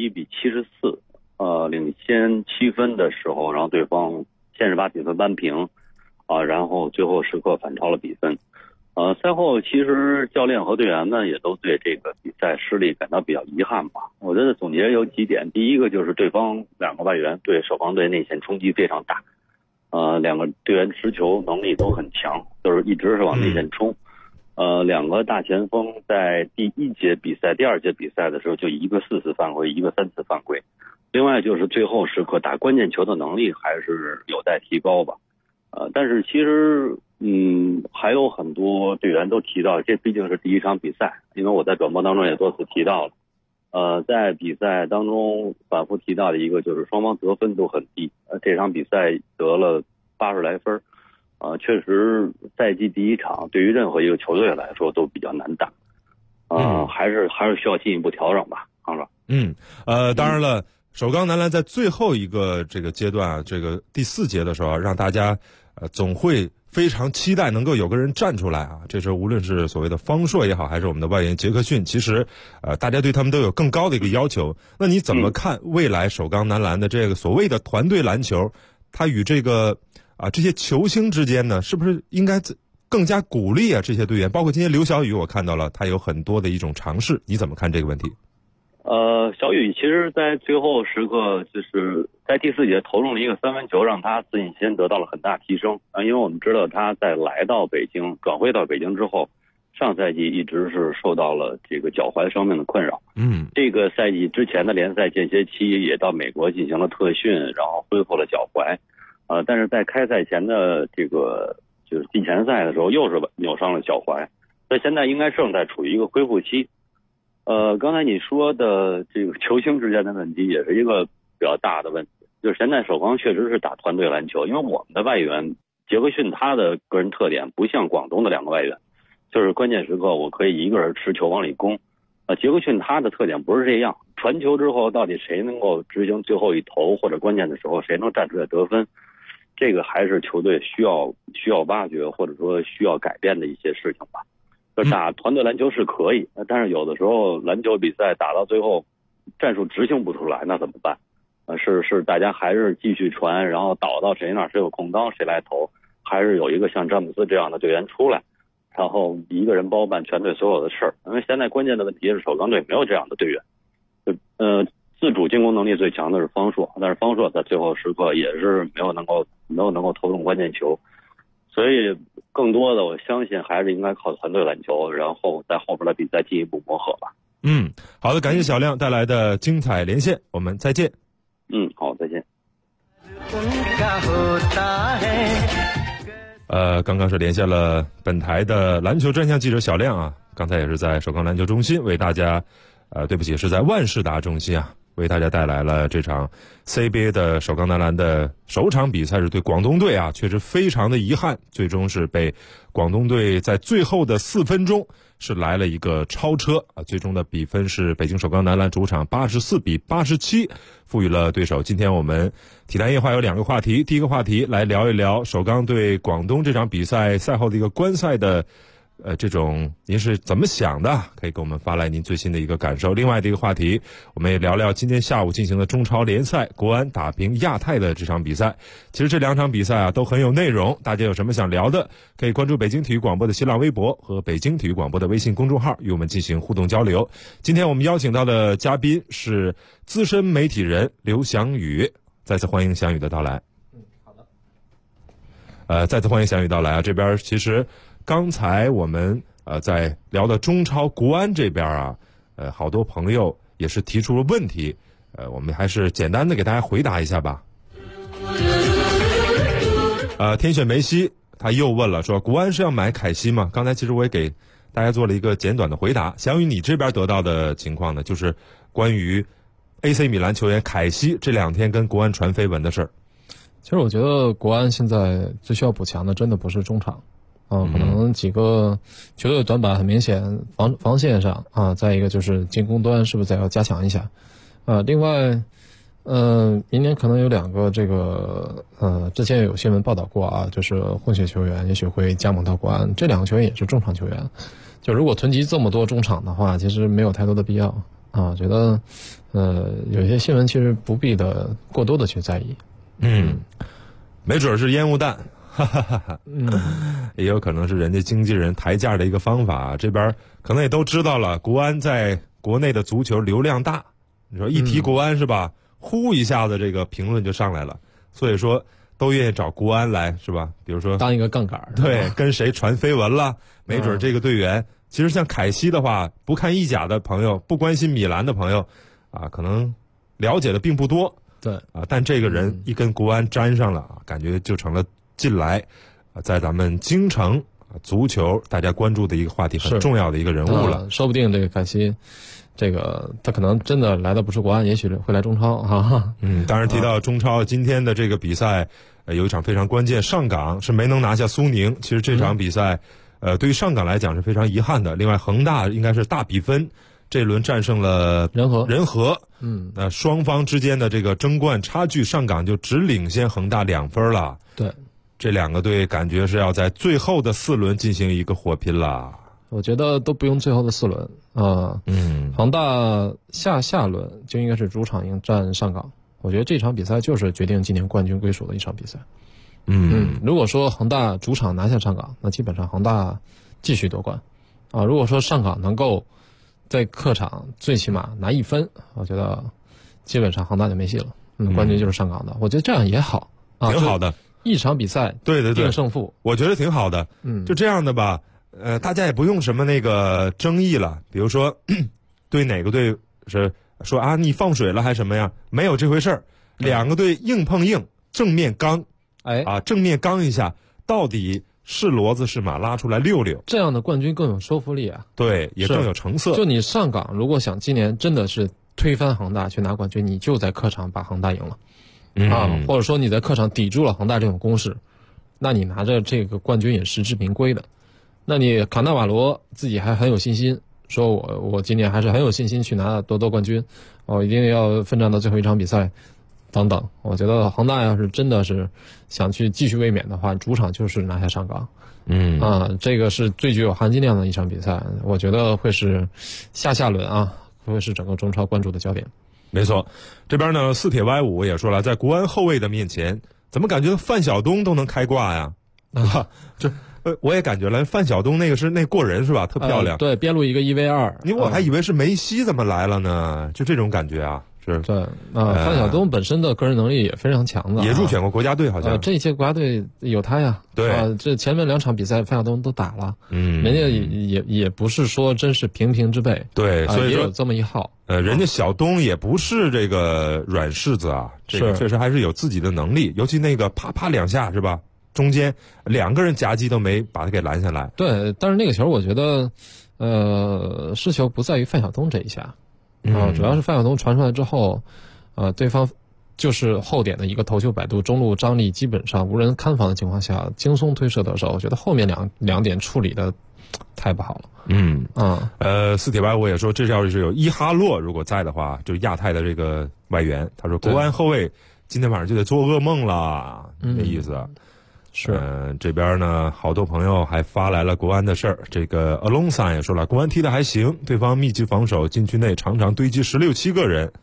81-74，领先7分的时候，然后对方先是把比分扳平，然后最后时刻反超了比分。赛后其实教练和队员们也都对这个比赛失利感到比较遗憾吧。我觉得总结有几点，第一个就是对方2个外援对首钢队内线冲击非常大。2个队员持球能力都很强，就是一直是往内线冲。2个大前锋在第1节比赛、第2节比赛的时候，就一个4次犯规，一个3次犯规。另外就是最后时刻打关键球的能力还是有待提高吧。但是其实还有很多队员都提到，这毕竟是第一场比赛，因为我在转播当中也多次提到了。在比赛当中反复提到的一个就是双方得分都很低，这场比赛得了80来分，确实赛季第一场对于任何一个球队来说都比较难打，还是需要进一步调整吧，康哥。 当然了，首钢男篮在最后一个这个阶段啊，这个第4节的时候，让大家总会非常期待能够有个人站出来啊！这时候无论是所谓的方硕也好，还是我们的外援杰克逊，其实大家对他们都有更高的一个要求。那你怎么看未来首钢男篮的这个所谓的团队篮球，它与这个这些球星之间呢，是不是应该更加鼓励这些队员？包括今天刘晓宇，我看到了他有很多的一种尝试，你怎么看这个问题？ 小宇其实在最后时刻就是在第4节投中了一个3分球，让他自信心得到了很大提升。因为我们知道他在来到北京转会到北京之后，上赛季一直是受到了这个脚踝伤病的困扰。这个赛季之前的联赛间歇期也到美国进行了特训，然后恢复了脚踝。但是在开赛前的这个就是季前赛的时候又是扭伤了脚踝，所以现在应该正在处于一个恢复期。刚才你说的这个球星之间的问题也是一个比较大的问题，就是现在首钢确实是打团队篮球，因为我们的外援杰克逊他的个人特点不像广东的2个外援，就是关键时刻我可以一个人持球往里攻。杰克逊他的特点不是这样，传球之后到底谁能够执行最后一投，或者关键的时候谁能站出来得分，这个还是球队需要挖掘或者说需要改变的一些事情吧。就打团队篮球是可以，但是有的时候篮球比赛打到最后战术执行不出来，那怎么办？是大家还是继续传，然后导到谁那儿谁有空当谁来投，还是有一个像詹姆斯这样的队员出来，然后一个人包办全队所有的事儿？因为现在关键的问题是首钢队没有这样的队员。自主进攻能力最强的是方硕，但是方硕在最后时刻也是没有能够投中关键球。所以更多的我相信还是应该靠团队篮球，然后在后边的比赛进一步磨合吧。 好的，感谢小亮带来的精彩连线，我们再见。 好，再见。 刚刚是连线了本台的篮球专项记者小亮啊，刚才也是在首钢篮球中心为大家，对不起，是在万事达中心啊，为大家带来了这场 CBA 的首钢男篮的首场比赛，是对广东队啊，确实非常的遗憾，最终是被广东队在最后的4分钟是来了一个超车啊，最终的比分是北京首钢男篮主场84比87赋予了对手。今天我们体坛夜话有2个话题，第一个话题来聊一聊首钢对广东这场比赛赛后的一个观赛的这种您是怎么想的，可以给我们发来您最新的一个感受。另外的一个话题，我们也聊聊今天下午进行的中超联赛国安打平亚泰的这场比赛。其实这2场比赛啊都很有内容，大家有什么想聊的，可以关注北京体育广播的新浪微博和北京体育广播的微信公众号，与我们进行互动交流。今天我们邀请到的嘉宾是资深媒体人刘翔宇，再次欢迎翔宇的到来。 好的。 再次欢迎翔宇到来啊！这边其实刚才我们在聊的中超国安这边啊，好多朋友也是提出了问题，我们还是简单的给大家回答一下吧。天选梅西他又问了，说国安是要买凯西吗？刚才其实我也给大家做了一个简短的回答。翔宇，你这边得到的情况呢，就是关于 AC 米兰球员凯西这2天跟国安传绯闻的事儿。 其实我觉得国安现在最需要补强的真的不是中场。可能几个球队短板很明显，防线上啊，再一个就是进攻端是不是再要加强一下，另外，明年可能有2个这个之前有新闻报道过啊，就是混血球员也许会加盟到国安，这2个球员也是中场球员，就如果囤积这么多中场的话，其实没有太多的必要啊，觉得有些新闻其实不必的过多的去在意， 没准是烟雾弹。也有可能是人家经纪人抬价的一个方法，这边可能也都知道了，国安在国内的足球流量大，你说一提国安是吧，呼一下子这个评论就上来了，所以说都愿意找国安来是吧，比如说当一个杠杆， 对，跟谁传绯闻了，没准这个队员其实像凯西的话，不看意甲的朋友，不关心米兰的朋友啊，可能了解的并不多， 对啊，但这个人一跟国安沾上了啊，感觉就成了近来在咱们京城足球大家关注的一个话题，很重要的一个人物了。 说不定这个凯西，这个他可能真的来的不是国安，也许会来中超哈。 当然提到中超，今天的这个比赛有一场非常关键，上港是没能拿下苏宁。其实这场比赛对于上港来讲是非常遗憾的。另外恒大应该是大比分这轮战胜了人和，那双方之间的这个争冠差距，上港就只领先恒大2分了。 对。 这2个队感觉是要在最后的4轮进行一个火拼了。 我觉得都不用最后的4轮啊。恒大下轮就应该是主场迎战上港。我觉得这场比赛就是决定今年冠军归属的一场比赛。如果说恒大主场拿下上港，那基本上恒大继续夺冠啊。如果说上港能够在客场最起码拿1分，我觉得基本上恒大就没戏了。冠军就是上港的。我觉得这样也好啊， 挺好的。 一场比赛对定胜负， 我觉得挺好的。就这样的吧，大家也不用什么那个争议了。比如说，对哪个队是说啊你放水了还是什么呀？没有这回事儿。2个队硬碰硬，正面刚，正面刚一下，到底是骡子是马，拉出来溜溜。这样的冠军更有说服力啊。 对，也更有成色。 就你上港如果想今年真的是推翻恒大去拿冠军，你就在客场把恒大赢了。或者说你在客场抵住了恒大这种攻势，那你拿着这个冠军也实至名归的。那你卡纳瓦罗自己还很有信心，说我今年还是很有信心去夺冠军，一定要奋战到最后一场比赛，等等。我觉得恒大要是真的是想去继续卫冕的话，主场就是拿下上港。这个是最具有含金量的一场比赛，我觉得会是下轮啊，会是整个中超关注的焦点。 没错，这边呢四铁 Y5 也说了，在国安后卫的面前，怎么感觉范晓东都能开挂呀？我也感觉了，范晓东那个是那过人是吧？特漂亮。 对，边路一个1v2， 我还以为是梅西怎么来了呢？就这种感觉啊。是对范晓东本身的个人能力也非常强的， 也入选过国家队，好像这一届国家队有他呀。 对， 这前面2场比赛范晓东都打了，人家也不是说真是平之辈， 对，所以也有这么一号。 人家小东也不是这个软柿子啊，这个确实还是有自己的能力，尤其那个啪啪2下是吧？ 中间2个人夹击都没把他给拦下来。 对，但是那个球我觉得，失球不在于范晓东这一下，主要是范晓东传出来之后，对方就是后点的一个头球摆渡，中路张力基本上无人看防的情况下，轻松推射得手。我觉得后面两点处理的太不好了。 四铁白我也说，这要是有伊哈洛如果在的话，就是亚太的这个外援，他说国安后卫今天晚上就得做噩梦了，那意思。 是， 这边呢，好多朋友还发来了国安的事儿。这个 Alonso 也说了，国安踢得还行，对方密集防守，禁区内常常堆积16、17个人。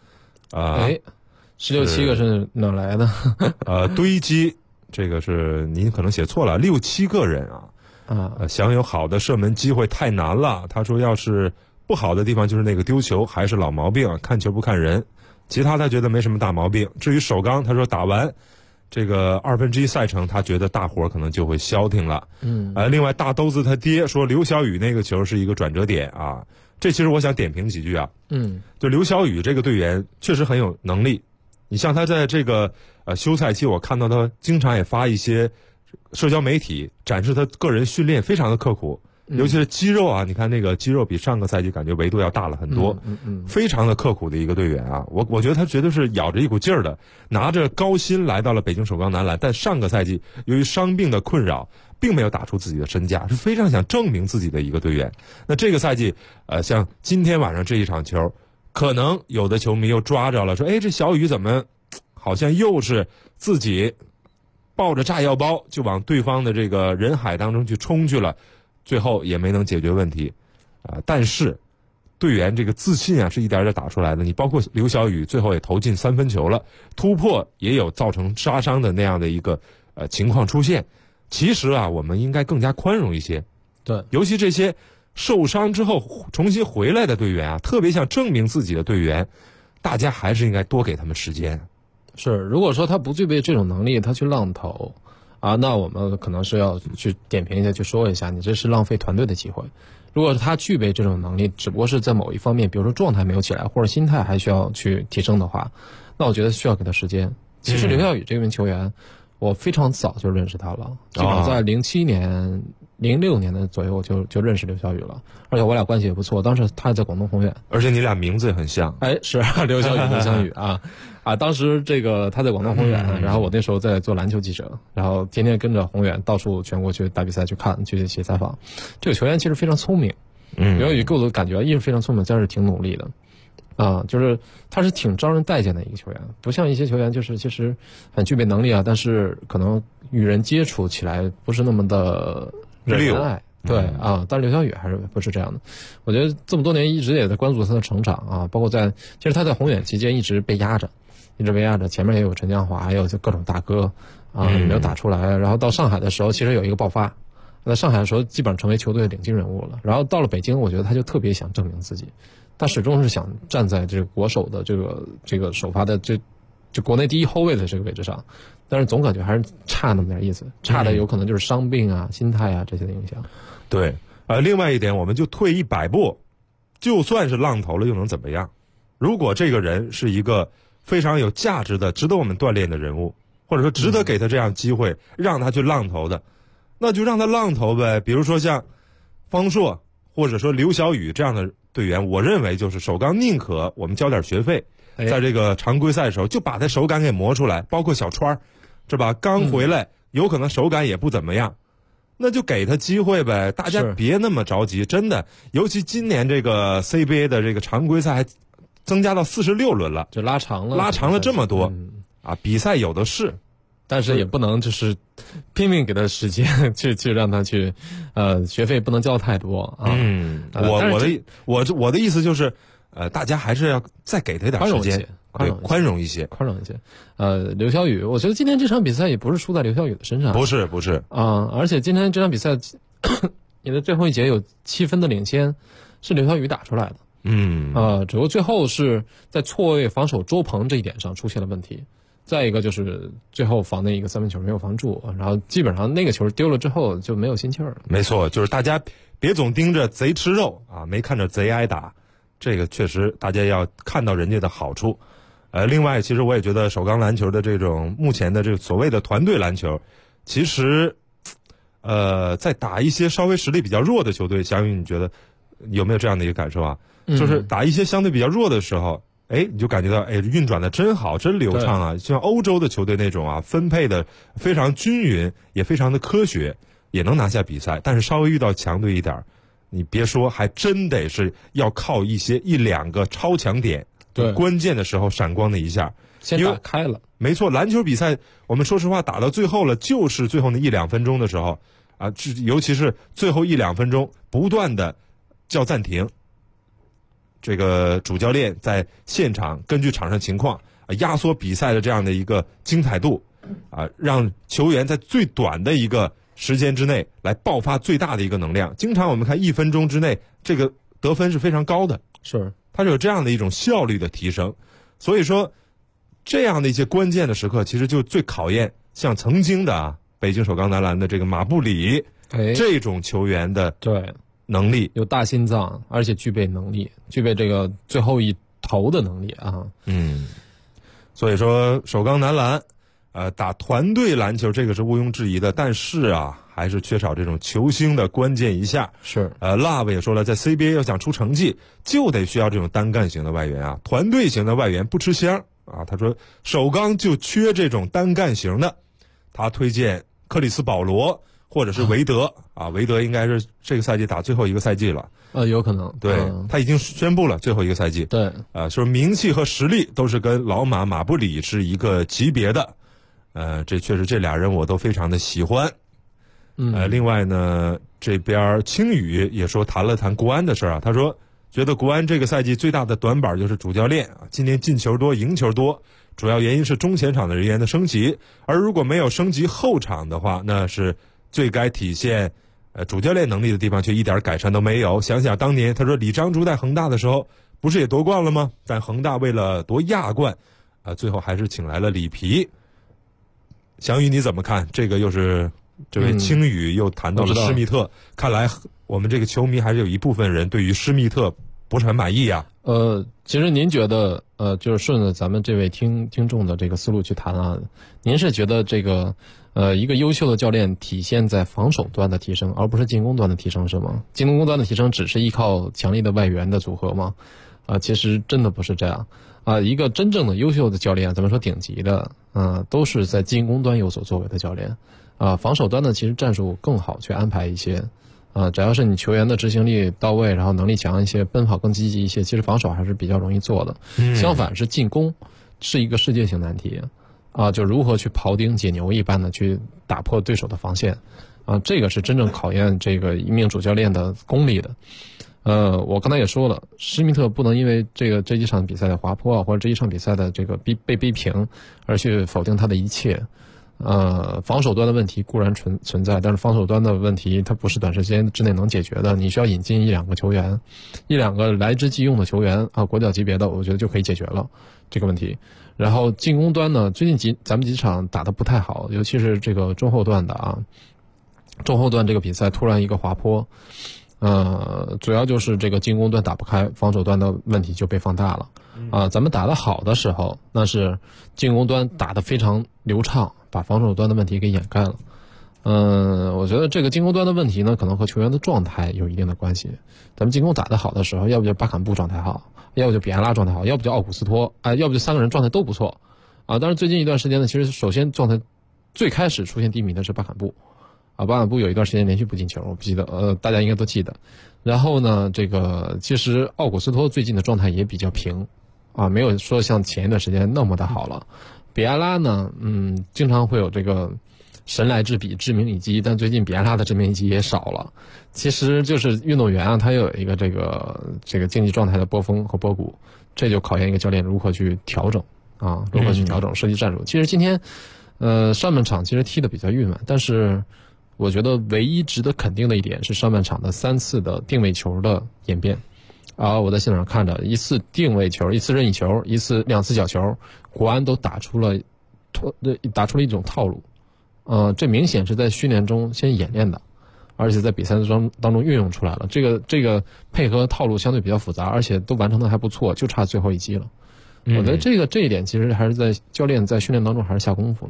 16、17个是哪来的？ 堆积，这个是您可能写错了，6、7个人啊。想有好的射门机会太难了。他说，要是不好的地方就是那个丢球，还是老毛病，看球不看人。其他他觉得没什么大毛病。至于首钢，他说打完这个1/2赛程，他觉得大伙可能就会消停了。另外大兜子他爹说刘晓宇那个球是一个转折点啊。这其实我想点评几句啊。就刘晓宇这个队员确实很有能力。你像他在这个休赛期，我看到他经常也发一些社交媒体展示他个人训练非常的刻苦，尤其是肌肉啊，你看那个肌肉比上个赛季感觉维度要大了很多，非常的刻苦的一个队员啊。我觉得他绝对是咬着一股劲儿的，拿着高薪来到了北京首钢男篮，但上个赛季由于伤病的困扰，并没有打出自己的身价，是非常想证明自己的一个队员。那这个赛季像今天晚上这一场球，可能有的球迷又抓着了，说这小雨怎么好像又是自己抱着炸药包就往对方的这个人海当中去冲去了，最后也没能解决问题但是队员这个自信啊是一点点打出来的。你包括刘晓宇最后也投进3分球了，突破也有造成杀伤的那样的一个情况出现。其实啊，我们应该更加宽容一些。 对， 尤其这些受伤之后重新回来的队员啊，特别想证明自己的队员，大家还是应该多给他们时间。 是，如果说他不具备这种能力，他去浪投那我们可能是要去点评一下，去说一下，你这是浪费团队的机会。如果他具备这种能力，只不过是在某一方面，比如说状态没有起来，或者心态还需要去提升的话，那我觉得需要给他时间。其实刘晓宇这名球员，我非常早就认识他了，基本上在07年、06年的左右就认识刘晓宇了，而且我俩关系也不错。当时他在广东宏远， 而且你俩名字也很像。 是刘晓宇、刘翔宇当时这个他在广东宏远，然后我那时候在做篮球记者，然后天天跟着宏远到处全国去打比赛去看，去写采访。这个球员其实非常聪明，刘晓宇给我的感觉一是非常聪明，但是挺努力的。就是他是挺招人待见的一个球员，不像一些球员就是其实很具备能力但是可能与人接触起来不是那么的惹人爱。对但是刘晓宇还是不是这样的。我觉得这么多年一直也在关注他的成长包括其实他在宏远期间一直被压着，前面也有陈江华，还有就各种大哥没有打出来。然后到上海的时候其实有一个爆发，在上海的时候基本上成为球队的领军人物了。然后到了北京，我觉得他就特别想证明自己，他始终是想站在这个国手的这个首发的就国内第一后卫的这个位置上，但是总感觉还是差那么点意思，差的有可能就是伤病心态这些的影响。 对，另外一点，我们就退100步，就算是浪投了又能怎么样？如果这个人是一个非常有价值的、值得我们锻炼的人物，或者说值得给他这样机会让他去浪投的，那就让他浪投呗。比如说像方硕或者说刘晓宇这样的队员，我认为就是首钢宁可我们交点学费，在这个常规赛的时候就把他手感给磨出来。包括小川是吧，刚回来有可能手感也不怎么样，那就给他机会呗，大家别那么着急，真的。尤其今年这个 CBA 的这个常规赛还增加到46轮了， 就拉长了这么多比赛有的是。 但是也不能就是拼命给他时间去让他去学费不能交太多我的意思就是大家还是要再给他一点时间，宽容一些。 刘晓宇，我觉得今天这场比赛也不是输在刘晓宇的身上， 不是而且今天这场比赛你的最后一节有7分的领先是刘晓宇打出来的，只不过最后是在错位防守周鹏这一点上出现了问题。再一个就是最后防那一个3分球没有防住，然后基本上那个球丢了之后就没有心气儿了。 没错，就是大家别总盯着贼吃肉没看着贼挨打，这个确实大家要看到人家的好处。另外其实我也觉得首钢篮球的这种目前的这个所谓的团队篮球， 其实，在打一些稍微实力比较弱的球队，小雨你觉得有没有这样的一个感受啊？就是打一些相对比较弱的时候，你就感觉到运转的真好，真流畅啊！像欧洲的球队那种啊，分配的非常均匀，也非常的科学，也能拿下比赛。但是稍微遇到强队一点，你别说，还真得是要靠一两个超强点， 对， 关键的时候闪光的一下， 先打开了。 没错，篮球比赛我们说实话打到最后了，就是最后那1-2分钟的时候啊，尤其是最后1-2分钟，不断的叫暂停。这个主教练在现场根据场上情况压缩比赛的这样的一个精彩度啊，让球员在最短的一个时间之内来爆发最大的一个能量。经常我们看1分钟之内这个得分是非常高的， 是它是有这样的一种效率的提升。所以说这样的一些关键的时刻，其实就最考验像曾经的北京首钢男篮的这个马布里这种球员的对能力， 有大心脏，而且具备能力，具备这个最后一投的能力啊。 所以说首钢男篮打团队篮球这个是毋庸置疑的，但是啊还是缺少这种球星的关键一下。 是 Love 也说了，在 CBA 要想出成绩，就得需要这种单干型的外援啊，团队型的外援不吃香啊。他说首钢就缺这种单干型的，他推荐克里斯保罗或者是韦德韦德应该是这个赛季打最后一个赛季了， 有可能， 对，他已经宣布了最后一个赛季， 对， 说名气和实力都是跟老马布里是一个级别的，这确实这俩人我都非常的喜欢，另外呢，这边青宇也说谈了谈国安的事啊，他说觉得国安这个赛季最大的短板就是主教练今年进球多赢球多，主要原因是中前场的人员的升级，而如果没有升级后场的话，那是最该体现主教练能力的地方，却一点改善都没有。想想当年他说李章洙在恒大的时候不是也夺冠了吗？但恒大为了夺亚冠最后还是请来了里皮。翔宇你怎么看？这个又是这位青宇又谈到了施密特，看来我们这个球迷还是有一部分人对于施密特不是很满意啊。 其实您觉得就是顺着咱们这位听众的这个思路去谈啊，您是觉得这个一个优秀的教练体现在防守端的提升，而不是进攻端的提升是吗？进攻端的提升只是依靠强力的外援的组合吗？其实真的不是这样一个真正的优秀的教练，咱们说顶级的都是在进攻端有所作为的教练防守端呢其实战术更好去安排一些只要是你球员的执行力到位，然后能力强一些，奔跑更积极一些，其实防守还是比较容易做的。相反是进攻是一个世界性难题就如何去庖丁解牛一般的去打破对手的防线这个是真正考验这个一名主教练的功力的。我刚才也说了，施密特不能因为这几场比赛的滑坡或者这一场比赛的这个被逼平而去否定他的一切。防守端的问题固然存在，但是防守端的问题它不是短时间之内能解决的，你需要引进1-2个球员，1-2个来之即用的球员国脚级别的，我觉得就可以解决了这个问题。然后进攻端呢，最近咱们几场打得不太好，尤其是这个中后段的中后段这个比赛突然一个滑坡，主要就是这个进攻端打不开，防守端的问题就被放大了咱们打得好的时候，那是进攻端打得非常流畅，把防守端的问题给掩盖了。我觉得这个进攻端的问题呢，可能和球员的状态有一定的关系。咱们进攻打得好的时候，要不就巴坎布状态好，要不就比埃拉状态好，要不就奥古斯托，要不就3个人状态都不错但是最近一段时间呢，其实首先状态最开始出现低迷的是巴坎布巴坎布有一段时间连续不进球，我不记得大家应该都记得。然后呢，这个其实奥古斯托最近的状态也比较平没有说像前一段时间那么的好了。比埃拉呢，经常会有这个神来之笔致命一击，但最近比埃拉的致命一击也少了。其实就是运动员他有一个这个竞技状态的波峰和波谷，这就考验一个教练如何去调整如何去调整设计战术。其实今天上半场其实踢得比较郁闷，但是我觉得唯一值得肯定的一点是上半场的3次的定位球的演变我在现场看着一次定位球，一次任意球，2次角球，国安都打出了一种套路这明显是在训练中先演练的，而且在比赛当中运用出来了。这个配合套路相对比较复杂，而且都完成的还不错，就差最后一击了。我觉得这一点其实还是在教练在训练当中还是下功夫了。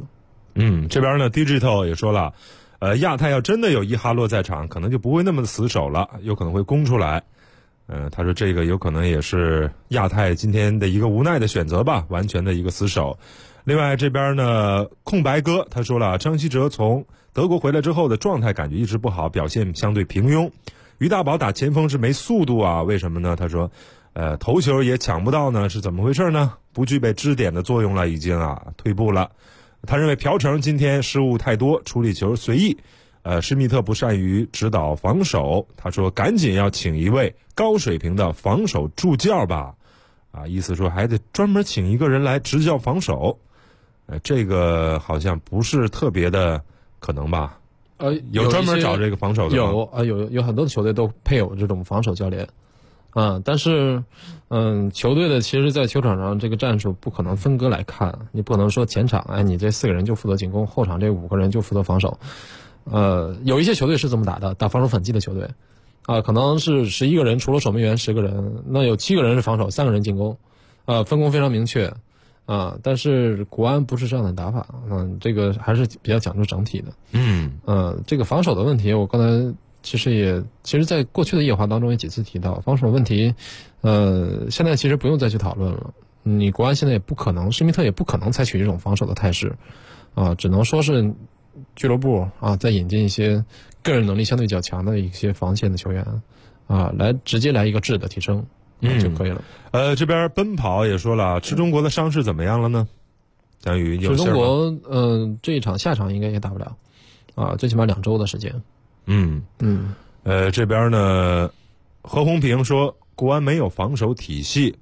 这边呢 Digital 也说了，亚太要真的有伊哈洛在场，可能就不会那么死守了，有可能会攻出来。他说这个有可能也是亚太今天的一个无奈的选择吧，完全的一个死守。另外这边呢，空白哥他说了，张稀哲从德国回来之后的状态感觉一直不好，表现相对平庸。于大宝打前锋是没速度啊，为什么呢？他说，头球也抢不到呢，是怎么回事呢？不具备支点的作用了，已经退步了。他认为朴成今天失误太多，处理球随意。施密特不善于指导防守，他说赶紧要请一位高水平的防守助教吧，意思说还得专门请一个人来执教防守，这个好像不是特别的可能吧？有专门找这个防守的吗？ 有很多的球队都配有这种防守教练，但是球队的其实在球场上这个战术不可能分割来看，你不能说前场你这4个人就负责进攻，后场这5个人就负责防守。有一些球队是这么打的，打防守反击的球队，可能是11个人，除了守门员10个人，那有7个人是防守，3个人进攻，分工非常明确，但是国安不是这样的打法，这个还是比较讲究整体的。这个防守的问题，我刚才其实在过去的夜话当中也几次提到，防守问题，现在其实不用再去讨论了。你国安现在也不可能，施密特也不可能采取这种防守的态势，只能说是俱乐部再引进一些个人能力相对较强的一些防线的球员来直接来一个质的提升就可以了。 这边奔跑也说了，吃中国的伤势怎么样了呢？江宇有吃中国这一场下场应该也打不了最起码2周的时间。 这边呢何鸿平说国安没有防守体系。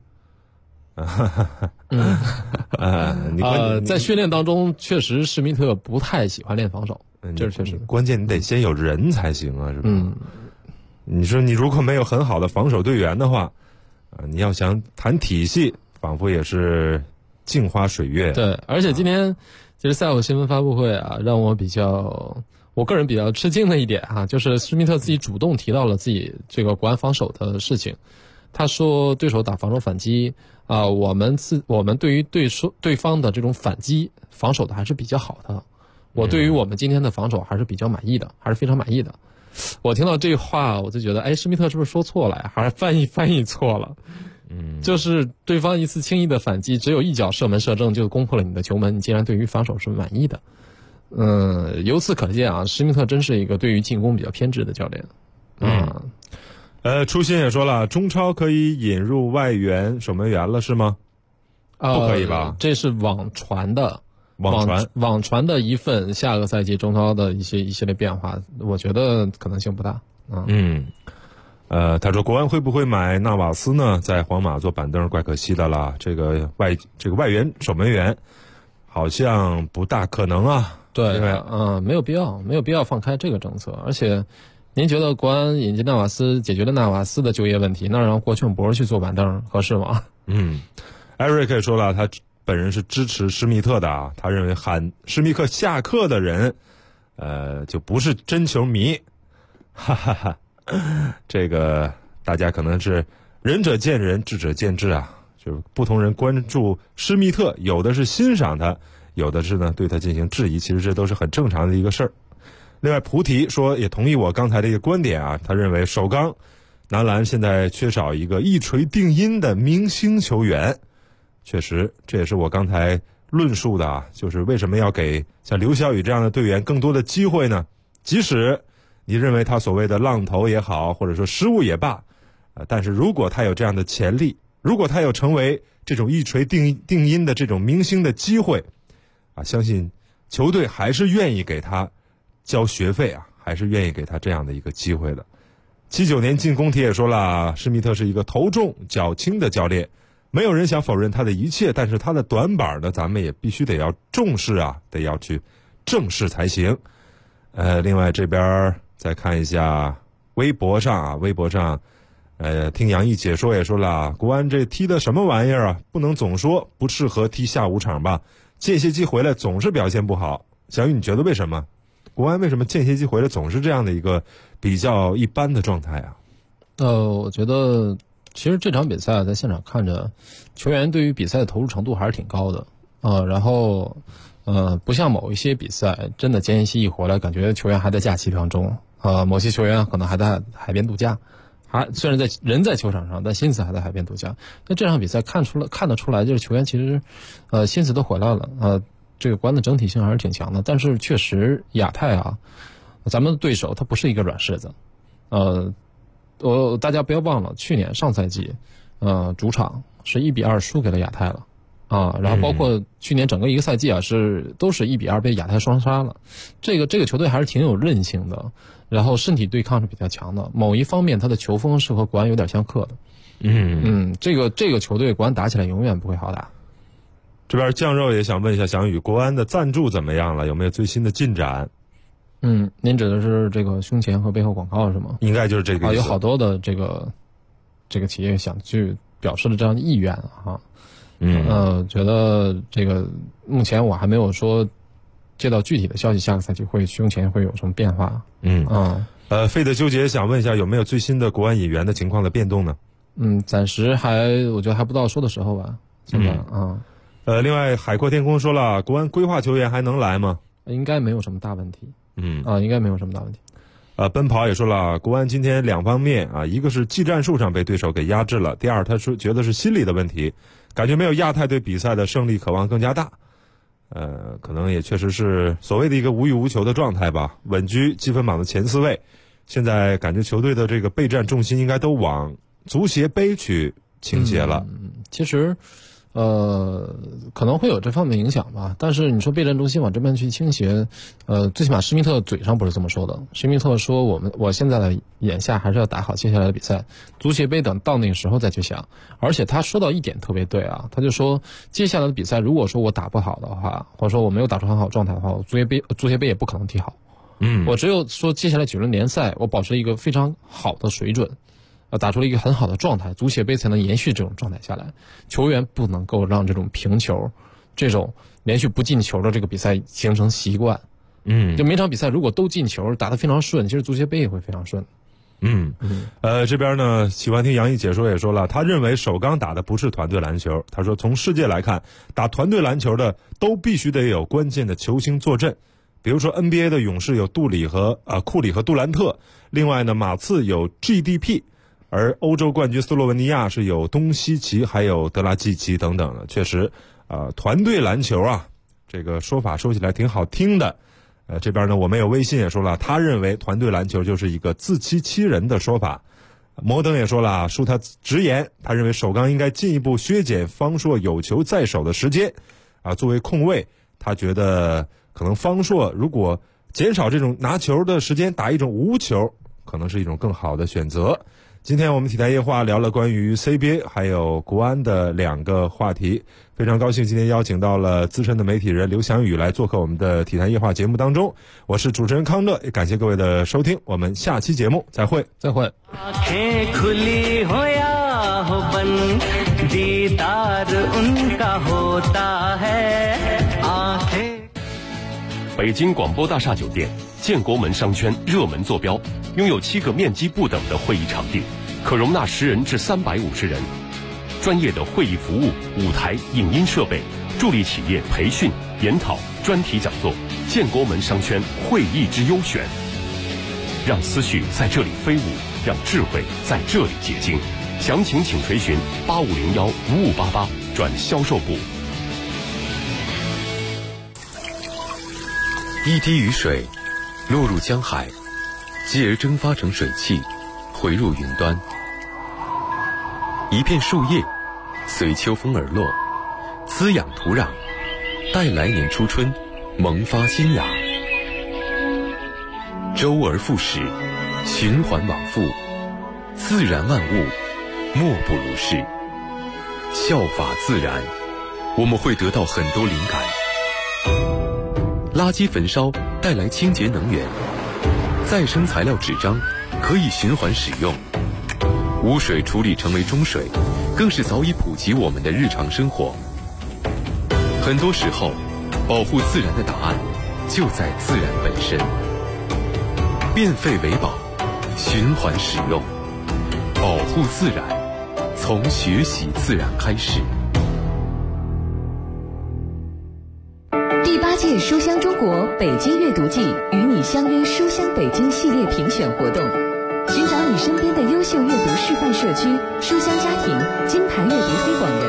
在训练当中确实施密特不太喜欢练防守，这是确实。 关键你得先有人才行啊，是吧？你说你如果没有很好的防守队员的话，你要想谈体系，仿佛也是镜花水月。 对，而且今天其实赛后新闻发布会让我个人比较吃惊的一点就是施密特自己主动提到了自己这个国安防守的事情。他说对手打防守反击我们对于对方的这种反击防守的还是比较好的，我对于我们今天的防守还是比较满意的，还是非常满意的。我听到这话我就觉得施密特是不是说错了呀，还是翻译错了？就是对方一次轻易的反击，只有一脚射门射正就攻破了你的球门，你竟然对于防守是满意的。由此可见施密特真是一个对于进攻比较偏执的教练。 初心也说了，中超可以引入外援守门员了是吗？不可以吧？ 这是网传的一份下个赛季中超的一系列变化，我觉得可能性不大。 他说国安会不会买纳瓦斯呢？在皇马坐板凳怪可惜的啦。这个外援守门员好像不大可能啊。 对，没有必要放开这个政策，而且。您觉得国安引进纳瓦斯解决了纳瓦斯的就业问题，那让郭劝博去坐板凳合适吗？ 艾瑞克说了，他本人是支持施密特的他认为喊施密特下课的人，就不是真球迷，这个大家可能是仁者见仁，智者见智就是不同人关注施密特，有的是欣赏他，有的是呢对他进行质疑，其实这都是很正常的一个事儿。另外菩提说也同意我刚才的一个观点他认为首钢男篮现在缺少一个一锤定音的明星球员，确实这也是我刚才论述的就是为什么要给像刘晓宇这样的队员更多的机会呢？即使你认为他所谓的浪头也好，或者说失误也罢，但是如果他有这样的潜力，如果他有成为这种一锤定音的这种明星的机会相信球队还是愿意给他交学费还是愿意给他这样的一个机会的。79年进攻题也说了，施密特是一个头重脚轻的教练，没有人想否认他的一切，但是他的短板呢，咱们也必须得要重视得要去正视才行。另外这边再看一下微博上听杨毅解说也说了，国安这踢的什么玩意儿不能总说不适合踢下午场吧，间歇期回来总是表现不好。小雨你觉得为什么国安为什么间歇期回来总是这样的一个比较一般的状态我觉得其实这场比赛在现场看着，球员对于比赛的投入程度还是挺高的然后不像某一些比赛，真的间隙一回来，感觉球员还在假期当中，某些球员可能还在海边度假，虽然人在球场上，但心思还在海边度假。那这场比赛看得出来，就是球员其实心思都回来了，这个国安的整体性还是挺强的。但是确实亚太啊，咱们的对手他不是一个软柿子，大家不要忘了，去年上赛季，主场是1-2输给了亚太了。然后包括去年整个一个赛季啊，都是1-2被亚太双杀了。这个球队还是挺有韧性的，然后身体对抗是比较强的。某一方面，他的球风是和国安有点相克的。这个球队国安打起来永远不会好打。 这边酱肉也想问一下翔宇，国安的赞助怎么样了？有没有最新的进展？ 您指的是这个胸前和背后广告是吗？ 应该就是这个意思。 有好多的这个企业想去表示了这样的意愿啊。觉得这个目前我还没有说接到具体的消息，下个赛季胸前会有什么变化？ 费的纠结想问一下，有没有最新的国安引援的情况的变动呢？ 暂时我觉得还不到说的时候吧。现在另外海阔天空说了，国安规划球员还能来吗？ 应该没有什么大问题。应该没有什么大问题。 奔跑也说了，国安今天两方面一个是技战术上被对手给压制了，第二他说觉得是心理的问题，感觉没有亚太对比赛的胜利渴望更加大。可能也确实是所谓的一个无欲无求的状态吧，稳居积分榜的前4位。现在感觉球队的这个备战重心应该都往足协杯去倾斜了。 其实可能会有这方面影响吧，但是你说备战中心往这边去倾斜，最起码施密特嘴上不是这么说的。施密特说我现在的眼下还是要打好接下来的比赛，足协杯等到那个时候再去想。而且他说到一点特别对啊，他就说接下来的比赛如果说我打不好的话，或者说我没有打出很好状态的话，足协杯也不可能踢好。我只有说接下来9轮联赛我保持一个非常好的水准，打出了一个很好的状态，足协杯才能延续这种状态下来。球员不能够让这种平球，这种连续不进球的这个比赛形成习惯。就每场比赛如果都进球，打得非常顺，其实足协杯也会非常顺。 这边呢，喜欢听杨毅解说也说了，他认为首钢打的不是团队篮球。他说，从世界来看，打团队篮球的都必须得有关键的球星坐镇。比如说 NBA 的勇士有库里和杜兰特，另外呢，马刺有 GDP。而欧洲冠军斯洛文尼亚是有东西奇还有德拉季奇等等的。确实团队篮球这个说法说起来挺好听的。这边呢，我们有微信也说了，他认为团队篮球就是一个自欺欺人的说法。摩登也说了，恕他直言，他认为首钢应该进一步削减方硕有球在手的时间作为控卫，他觉得可能方硕如果减少这种拿球的时间，打一种无球，可能是一种更好的选择。今天我们体坛夜话聊了关于 CBA 还有国安的2个话题，非常高兴今天邀请到了资深的媒体人刘翔宇来做客我们的体坛夜话节目当中。我是主持人康乐，也感谢各位的收听，我们下期节目再会。 北京广播大厦酒店建国门商圈热门坐标，拥有7个面积不等的会议场地，可容纳10人至350人。专业的会议服务、舞台、影音设备，助力企业培训、研讨、专题讲座。建国门商圈会议之优选，让思绪在这里飞舞，让智慧在这里结晶。详情请垂询85015588转销售部。 一滴雨水落入江海，继而蒸发成水汽，回入云端。一片树叶随秋风而落，滋养土壤，待来年初春萌发新芽。周而复始，循环往复，自然万物莫不如是。效法自然，我们会得到很多灵感。垃圾焚烧带来清洁能源，再生材料纸张可以循环使用，污水处理成为中水，更是早已普及我们的日常生活。很多时候，保护自然的答案就在自然本身。变废为宝，循环使用，保护自然，从学习自然开始。 第8届书香中国北京阅读季与你相约书香北京系列评选活动，寻找你身边的优秀阅读示范社区、书香家庭、金牌阅读推广人。